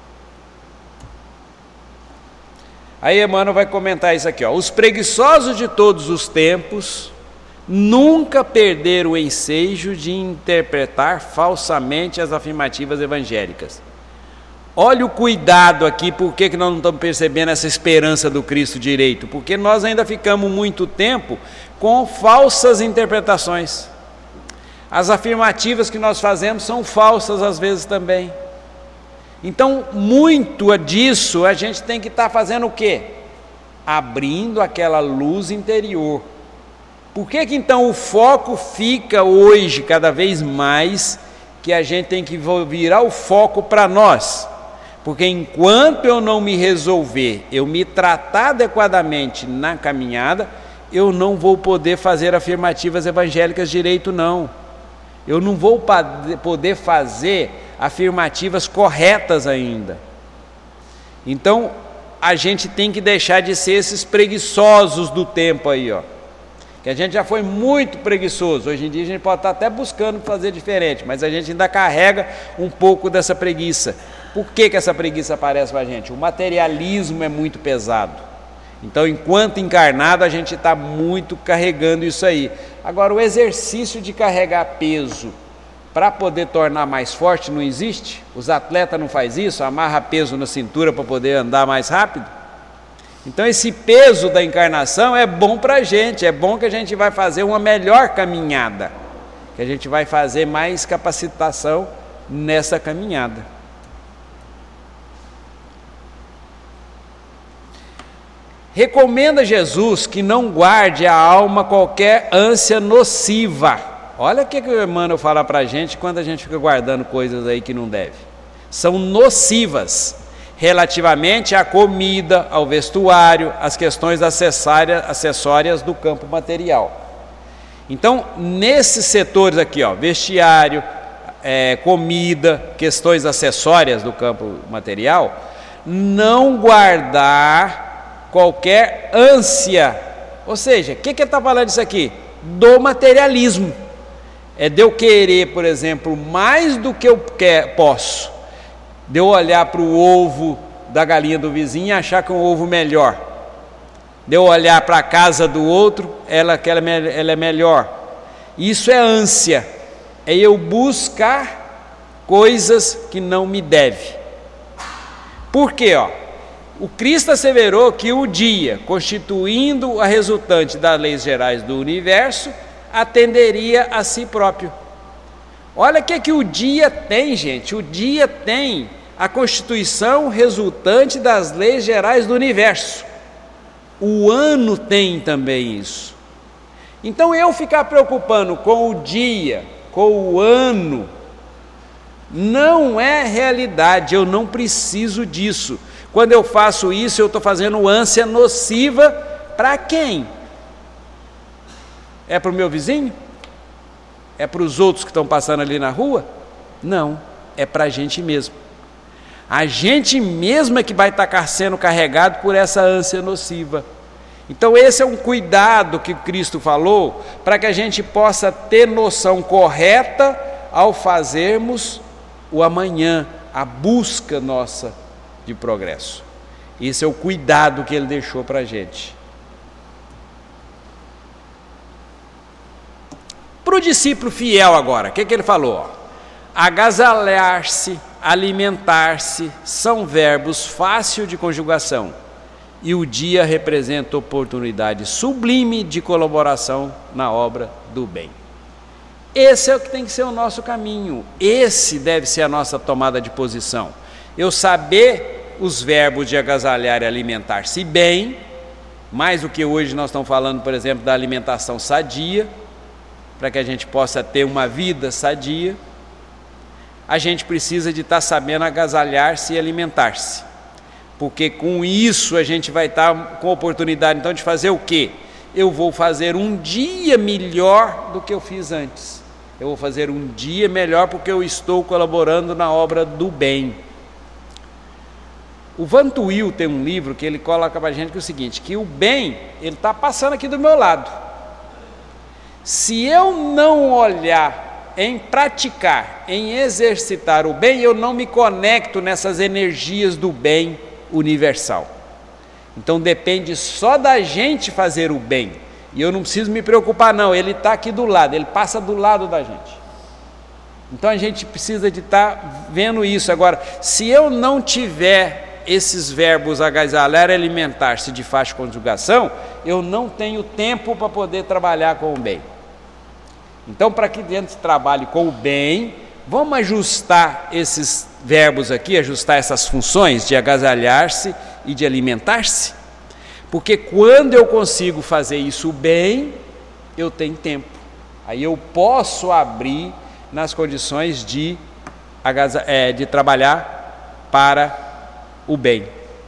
Aí Emmanuel vai comentar isso aqui, ó. Os preguiçosos de todos os tempos nunca perderam o ensejo de interpretar falsamente as afirmativas evangélicas. Olha o cuidado aqui, por que que nós não estamos percebendo essa esperança do Cristo direito? Porque nós ainda ficamos muito tempo com falsas interpretações. As afirmativas que nós fazemos são falsas às vezes também. Então, muito disso a gente tem que estar fazendo o quê? Abrindo aquela luz interior. Por que que então o foco fica hoje cada vez mais que a gente tem que virar o foco para nós? Porque enquanto eu não me resolver, eu me tratar adequadamente na caminhada, eu não vou poder fazer afirmativas evangélicas direito, não. Eu não vou poder fazer afirmativas corretas ainda. Então, a gente tem que deixar de ser esses preguiçosos do tempo aí, ó. Que a gente já foi muito preguiçoso. Hoje em dia a gente pode estar até buscando fazer diferente, mas a gente ainda carrega um pouco dessa preguiça. Por que que essa preguiça aparece para a gente? O materialismo é muito pesado. Então, enquanto encarnado, a gente está muito carregando isso aí. Agora, o exercício de carregar peso para poder tornar mais forte não existe? Os atletas não fazem isso? Amarra peso na cintura para poder andar mais rápido? Então, esse peso da encarnação é bom para a gente, é bom que a gente vai fazer uma melhor caminhada, que a gente vai fazer mais capacitação nessa caminhada. Recomenda Jesus que não guarde a alma qualquer ânsia nociva. Olha o que o Emmanuel fala para a gente quando a gente fica guardando coisas aí que não deve. São nocivas relativamente à comida, ao vestuário, às questões acessórias do campo material. Então, nesses setores aqui, ó, vestiário, é, comida, questões acessórias do campo material, não guardar qualquer ânsia, ou seja, o que que ele está falando isso aqui? Do materialismo, é de eu querer, por exemplo, mais do que eu quer, posso, de eu olhar para o ovo da galinha do vizinho e achar que é um ovo melhor, de eu olhar para a casa do outro, ela, que ela, ela é melhor. Isso é ânsia, é eu buscar coisas que não me deve. Por quê? Ó? O Cristo asseverou que o dia, constituindo a resultante das leis gerais do universo, atenderia a si próprio. Olha o que, que o dia tem, gente. O dia tem a constituição resultante das leis gerais do universo. O ano tem também isso. Então, eu ficar preocupando com o dia, com o ano, não é realidade, eu não preciso disso. Quando eu faço isso, eu estou fazendo ânsia nociva para quem? É para o meu vizinho? É para os outros que estão passando ali na rua? Não, é para a gente mesmo. A gente mesmo é que vai estar sendo carregado por essa ânsia nociva. Então esse é um cuidado que Cristo falou, para que a gente possa ter noção correta ao fazermos o amanhã, a busca nossa de progresso. Esse é o cuidado que ele deixou para a gente. Para o discípulo fiel agora, o que, que ele falou? Agasalhar-se, alimentar-se, são verbos fácil de conjugação, e o dia representa oportunidade sublime de colaboração na obra do bem. Esse é o que tem que ser o nosso caminho, esse deve ser a nossa tomada de posição. Eu saber os verbos de agasalhar e alimentar-se bem, mais do que hoje nós estamos falando, por exemplo, da alimentação sadia, para que a gente possa ter uma vida sadia, a gente precisa de estar sabendo agasalhar-se e alimentar-se, porque com isso a gente vai estar com a oportunidade então de fazer o quê? Eu vou fazer um dia melhor do que eu fiz antes, eu vou fazer um dia melhor porque eu estou colaborando na obra do bem. O Vantuil tem um livro que ele coloca para a gente que é o seguinte, que o bem, ele está passando aqui do meu lado. Se eu não olhar em praticar, em exercitar o bem, eu não me conecto nessas energias do bem universal. Então depende só da gente fazer o bem. E eu não preciso me preocupar não, ele está aqui do lado, ele passa do lado da gente. Então a gente precisa de estar vendo isso. Agora, se eu não tiver esses verbos agasalhar e alimentar-se de fácil conjugação, eu não tenho tempo para poder trabalhar com o bem. Então, para que a gente trabalhe com o bem, vamos ajustar esses verbos aqui, ajustar essas funções de agasalhar-se e de alimentar-se, porque quando eu consigo fazer isso bem, eu tenho tempo. Aí eu posso abrir nas condições de, é, de trabalhar para o bem.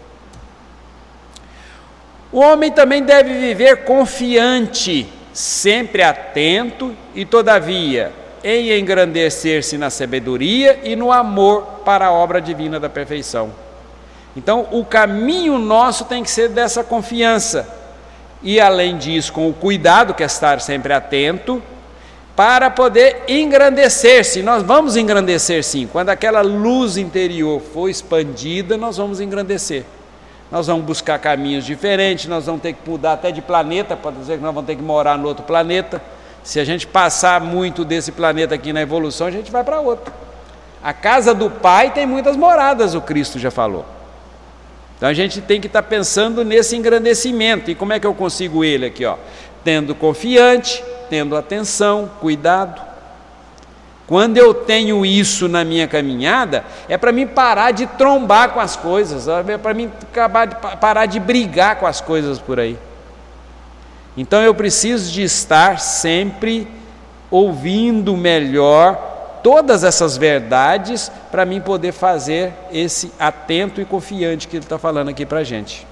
O homem também deve viver confiante, sempre atento e, todavia, em engrandecer-se na sabedoria e no amor para a obra divina da perfeição. Então, o caminho nosso tem que ser dessa confiança. E, além disso, com o cuidado, que é estar sempre atento, para poder engrandecer-se. Nós vamos engrandecer, sim. Quando aquela luz interior for expandida, nós vamos engrandecer. Nós vamos buscar caminhos diferentes, nós vamos ter que mudar até de planeta, pode dizer que nós vamos ter que morar no outro planeta. Se a gente passar muito desse planeta aqui na evolução, a gente vai para outro. A casa do Pai tem muitas moradas, o Cristo já falou. Então a gente tem que estar pensando nesse engrandecimento. E como é que eu consigo ele aqui? Ó? Tendo confiante, tendo atenção, cuidado. Quando eu tenho isso na minha caminhada, é para mim parar de trombar com as coisas, é para mim acabar de, parar de brigar com as coisas por aí. Então eu preciso de estar sempre ouvindo melhor todas essas verdades para mim poder fazer esse atento e confiante que ele está falando aqui para a gente.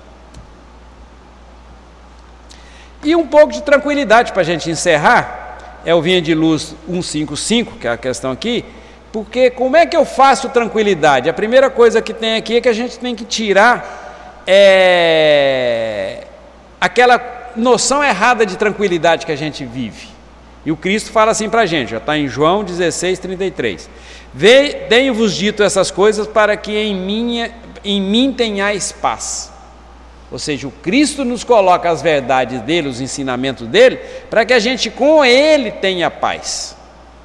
E um pouco de tranquilidade para a gente encerrar. É o Vinha de Luz cento e cinquenta e cinco, que é a questão aqui, porque como é que eu faço tranquilidade? A primeira coisa que tem aqui é que a gente tem que tirar é, aquela noção errada de tranquilidade que a gente vive. E o Cristo fala assim para a gente, já está em João dezesseis, trinta e três. Tenho-vos dito essas coisas para que em, minha, em mim tenhais paz. Ou seja, o Cristo nos coloca as verdades dele, os ensinamentos dele, para que a gente com ele tenha paz.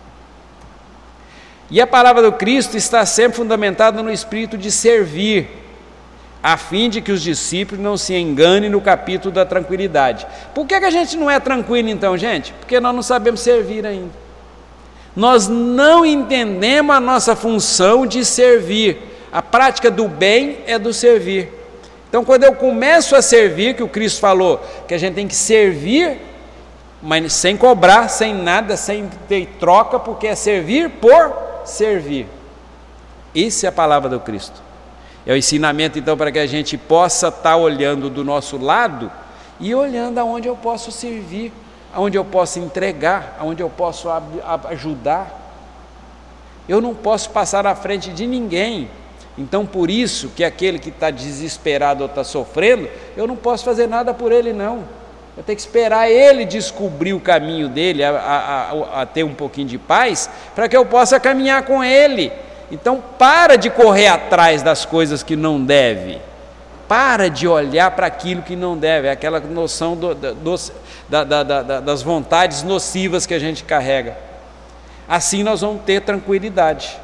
E a palavra do Cristo está sempre fundamentada no espírito de servir, a fim de que os discípulos não se enganem no capítulo da tranquilidade. Por que que a gente não é tranquilo então, gente? Porque nós não sabemos servir ainda. Nós não entendemos a nossa função de servir. A prática do bem é do servir. Então, quando eu começo a servir, que o Cristo falou que a gente tem que servir, mas sem cobrar, sem nada, sem ter troca, porque é servir por servir. Essa é a palavra do Cristo. É o ensinamento, então, para que a gente possa estar olhando do nosso lado e olhando aonde eu posso servir, aonde eu posso entregar, aonde eu posso ajudar. Eu não posso passar à frente de ninguém. Então, por isso que aquele que está desesperado ou está sofrendo, eu não posso fazer nada por ele, não. Eu tenho que esperar ele descobrir o caminho dele, a, a, a, a ter um pouquinho de paz, para que eu possa caminhar com ele. Então, para de correr atrás das coisas que não deve. Para de olhar para aquilo que não deve. É aquela noção do, do, da, da, da, das vontades nocivas que a gente carrega. Assim nós vamos ter tranquilidade.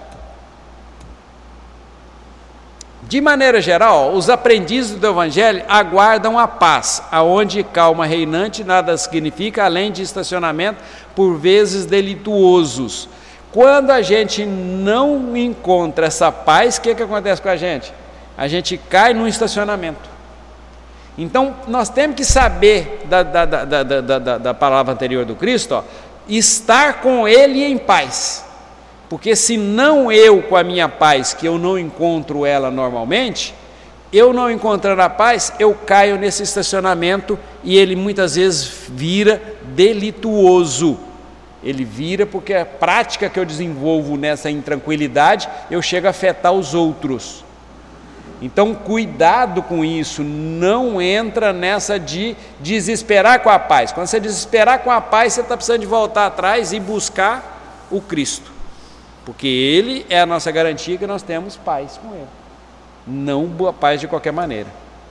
De maneira geral, os aprendizes do Evangelho aguardam a paz, aonde calma reinante nada significa, além de estacionamento, por vezes delituosos. Quando a gente não encontra essa paz, o que, que acontece com a gente? A gente cai num estacionamento. Então, nós temos que saber da, da, da, da, da, da palavra anterior do Cristo, ó, estar com Ele em paz. Porque se não eu com a minha paz, que eu não encontro ela normalmente, eu não encontrando a paz, eu caio nesse estacionamento e ele muitas vezes vira delituoso. Ele vira porque a prática que eu desenvolvo nessa intranquilidade, eu chego a afetar os outros. Então, cuidado com isso, não entra nessa de desesperar com a paz. Quando você desesperar com a paz, você está precisando de voltar atrás e buscar o Cristo. Porque Ele é a nossa garantia que nós temos paz com Ele. Não boa paz de qualquer maneira.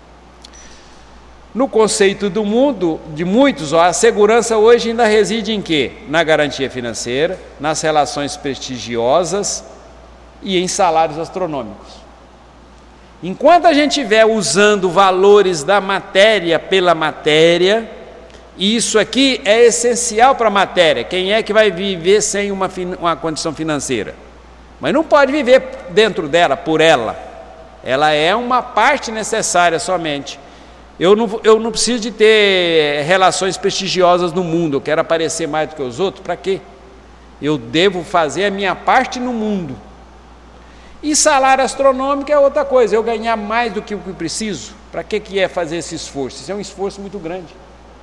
No conceito do mundo, de muitos, ó, a segurança hoje ainda reside em quê? Na garantia financeira, nas relações prestigiosas e em salários astronômicos. Enquanto a gente estiver usando valores da matéria pela matéria, e isso aqui é essencial para a matéria. Quem é que vai viver sem uma, uma condição financeira? mas não pode viver dentro dela, por ela. Ela é uma parte necessária somente. Eu não, eu não preciso de ter relações prestigiosas no mundo, eu quero aparecer mais do que os outros, para quê? Eu devo fazer a minha parte no mundo. E salário astronômico é outra coisa, eu ganhar mais do que o que preciso, para que que é fazer esse esforço? Isso é um esforço muito grande.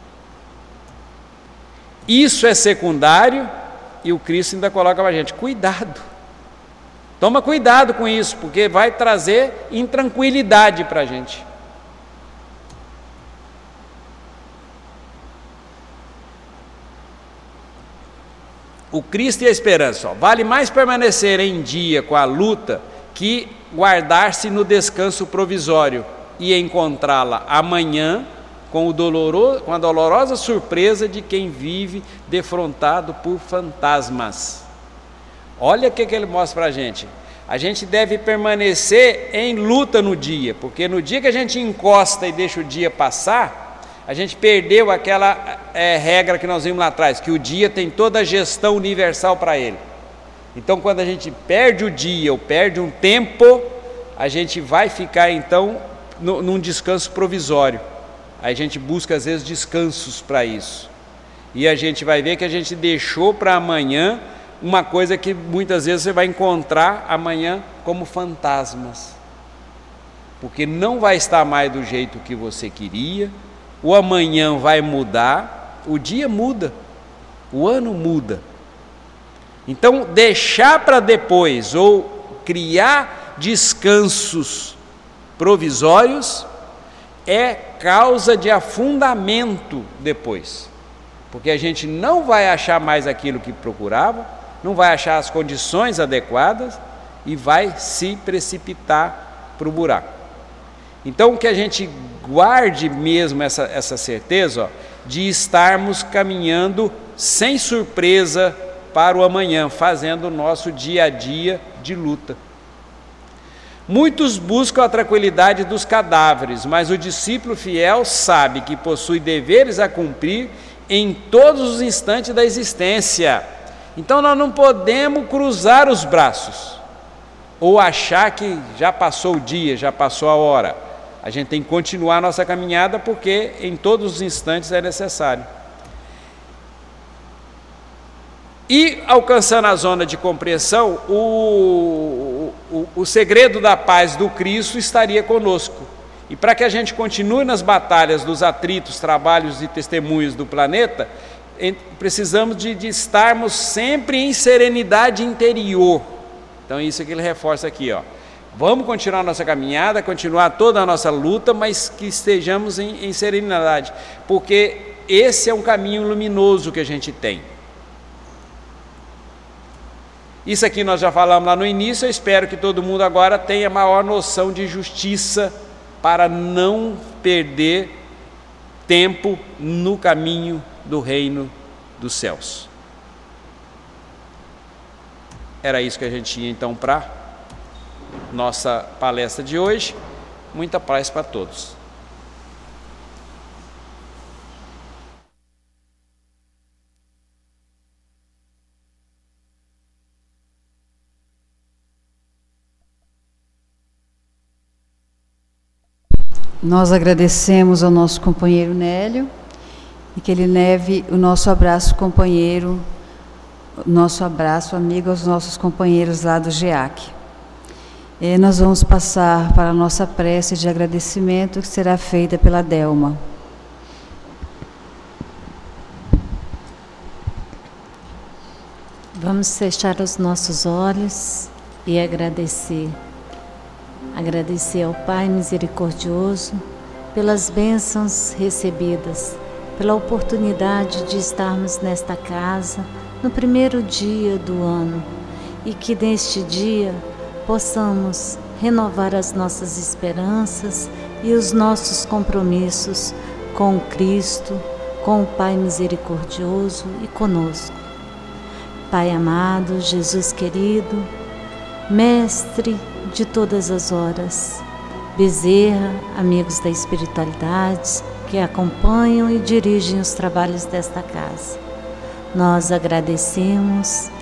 Isso é secundário, e o Cristo ainda coloca para a gente, cuidado, toma cuidado com isso, porque vai trazer intranquilidade para a gente. O Cristo e a esperança, ó, vale mais permanecer em dia com a luta que guardar-se no descanso provisório e encontrá-la amanhã com, o doloroso, com a dolorosa surpresa de quem vive defrontado por fantasmas. Olha o que, que ele mostra para a gente. A gente deve permanecer em luta no dia, porque no dia que a gente encosta e deixa o dia passar, a gente perdeu aquela é, regra que nós vimos lá atrás, que o dia tem toda a gestão universal para ele. Então, quando a gente perde o dia ou perde um tempo, a gente vai ficar então no, num descanso provisório. Aí a gente busca às vezes descansos para isso. E a gente vai ver que a gente deixou para amanhã uma coisa que muitas vezes você vai encontrar amanhã como fantasmas. Porque não vai estar mais do jeito que você queria, o amanhã vai mudar, o dia muda, o ano muda. Então, deixar para depois ou criar descansos provisórios é causa de afundamento depois, porque a gente não vai achar mais aquilo que procurava, não vai achar as condições adequadas e vai se precipitar para o buraco. Então, que a gente guarde mesmo essa, essa certeza, ó, de estarmos caminhando sem surpresa para o amanhã, fazendo o nosso dia a dia de luta. Muitos buscam a tranquilidade dos cadáveres, mas o discípulo fiel sabe que possui deveres a cumprir em todos os instantes da existência. Então nós não podemos cruzar os braços ou achar que já passou o dia, já passou a hora. A gente tem que continuar a nossa caminhada, porque em todos os instantes é necessário. E alcançando a zona de compreensão, o, o, o segredo da paz do Cristo estaria conosco. E para que a gente continue nas batalhas dos atritos, trabalhos e testemunhos do planeta, precisamos de, de estarmos sempre em serenidade interior. Então isso que ele reforça aqui, ó. Vamos continuar a nossa caminhada, continuar toda a nossa luta, mas que estejamos em, em serenidade, porque esse é um caminho luminoso que a gente tem. Isso aqui nós já falamos lá no início, eu espero que todo mundo agora tenha maior noção de justiça para não perder tempo no caminho do reino dos céus. Era isso que a gente tinha então para nossa palestra de hoje. Muita paz para todos. Nós agradecemos ao nosso companheiro Nélio e que ele leve o nosso abraço companheiro, nosso abraço amigo aos nossos companheiros lá do G E A C. E nós vamos passar para a nossa prece de agradecimento, que será feita pela Delma. Vamos fechar os nossos olhos e agradecer. Agradecer ao Pai misericordioso pelas bênçãos recebidas, pela oportunidade de estarmos nesta casa no primeiro dia do ano, e que neste dia possamos renovar as nossas esperanças e os nossos compromissos com o Cristo, com o Pai misericordioso e conosco. Pai amado, Jesus querido, Mestre de todas as horas, Bezerra, amigos da espiritualidade que acompanham e dirigem os trabalhos desta casa, nós agradecemos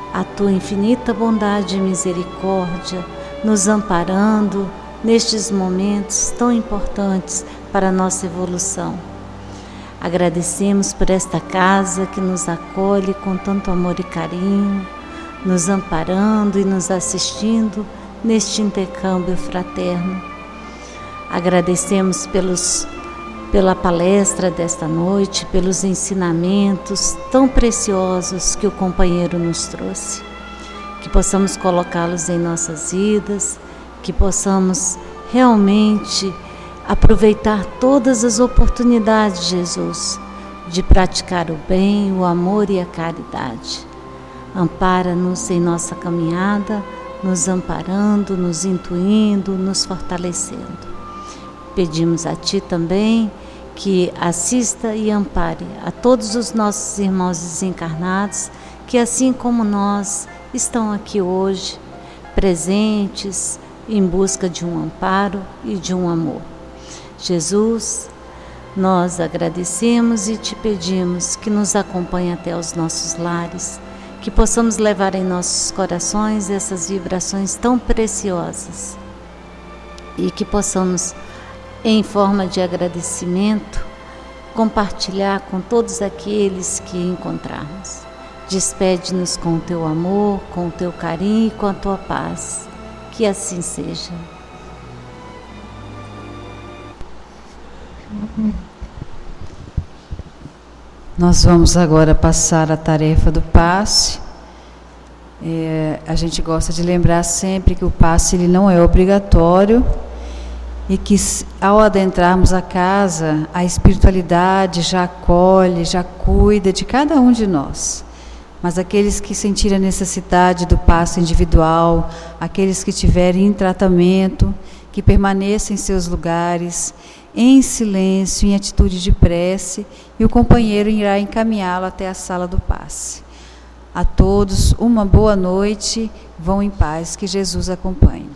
a tua infinita bondade e misericórdia, nos amparando nestes momentos tão importantes para a nossa evolução. Agradecemos por esta casa que nos acolhe com tanto amor e carinho, nos amparando e nos assistindo neste intercâmbio fraterno. Agradecemos pelos, pela palestra desta noite, pelos ensinamentos tão preciosos que o companheiro nos trouxe. Que possamos colocá-los em nossas vidas, que possamos realmente aproveitar todas as oportunidades, Jesus, de praticar o bem, o amor e a caridade. Ampara-nos em nossa caminhada, nos amparando, nos intuindo, nos fortalecendo. Pedimos a Ti também que assista e ampare a todos os nossos irmãos desencarnados, que assim como nós estão aqui hoje, presentes em busca de um amparo e de um amor. Jesus, nós agradecemos e Te pedimos que nos acompanhe até os nossos lares, que possamos levar em nossos corações essas vibrações tão preciosas e que possamos, em forma de agradecimento, compartilhar com todos aqueles que encontrarmos. Despede-nos com o Teu amor, com o Teu carinho e com a Tua paz. Que assim seja. Nós vamos agora passar a tarefa do passe. É, a gente gosta de lembrar sempre que o passe ele não é obrigatório e que ao adentrarmos a casa, a espiritualidade já acolhe, já cuida de cada um de nós. Mas aqueles que sentirem a necessidade do passe individual, aqueles que tiverem em tratamento, que permaneçam em seus lugares, em silêncio, em atitude de prece, e o companheiro irá encaminhá-lo até a sala do passe. A todos, uma boa noite, vão em paz, que Jesus acompanhe.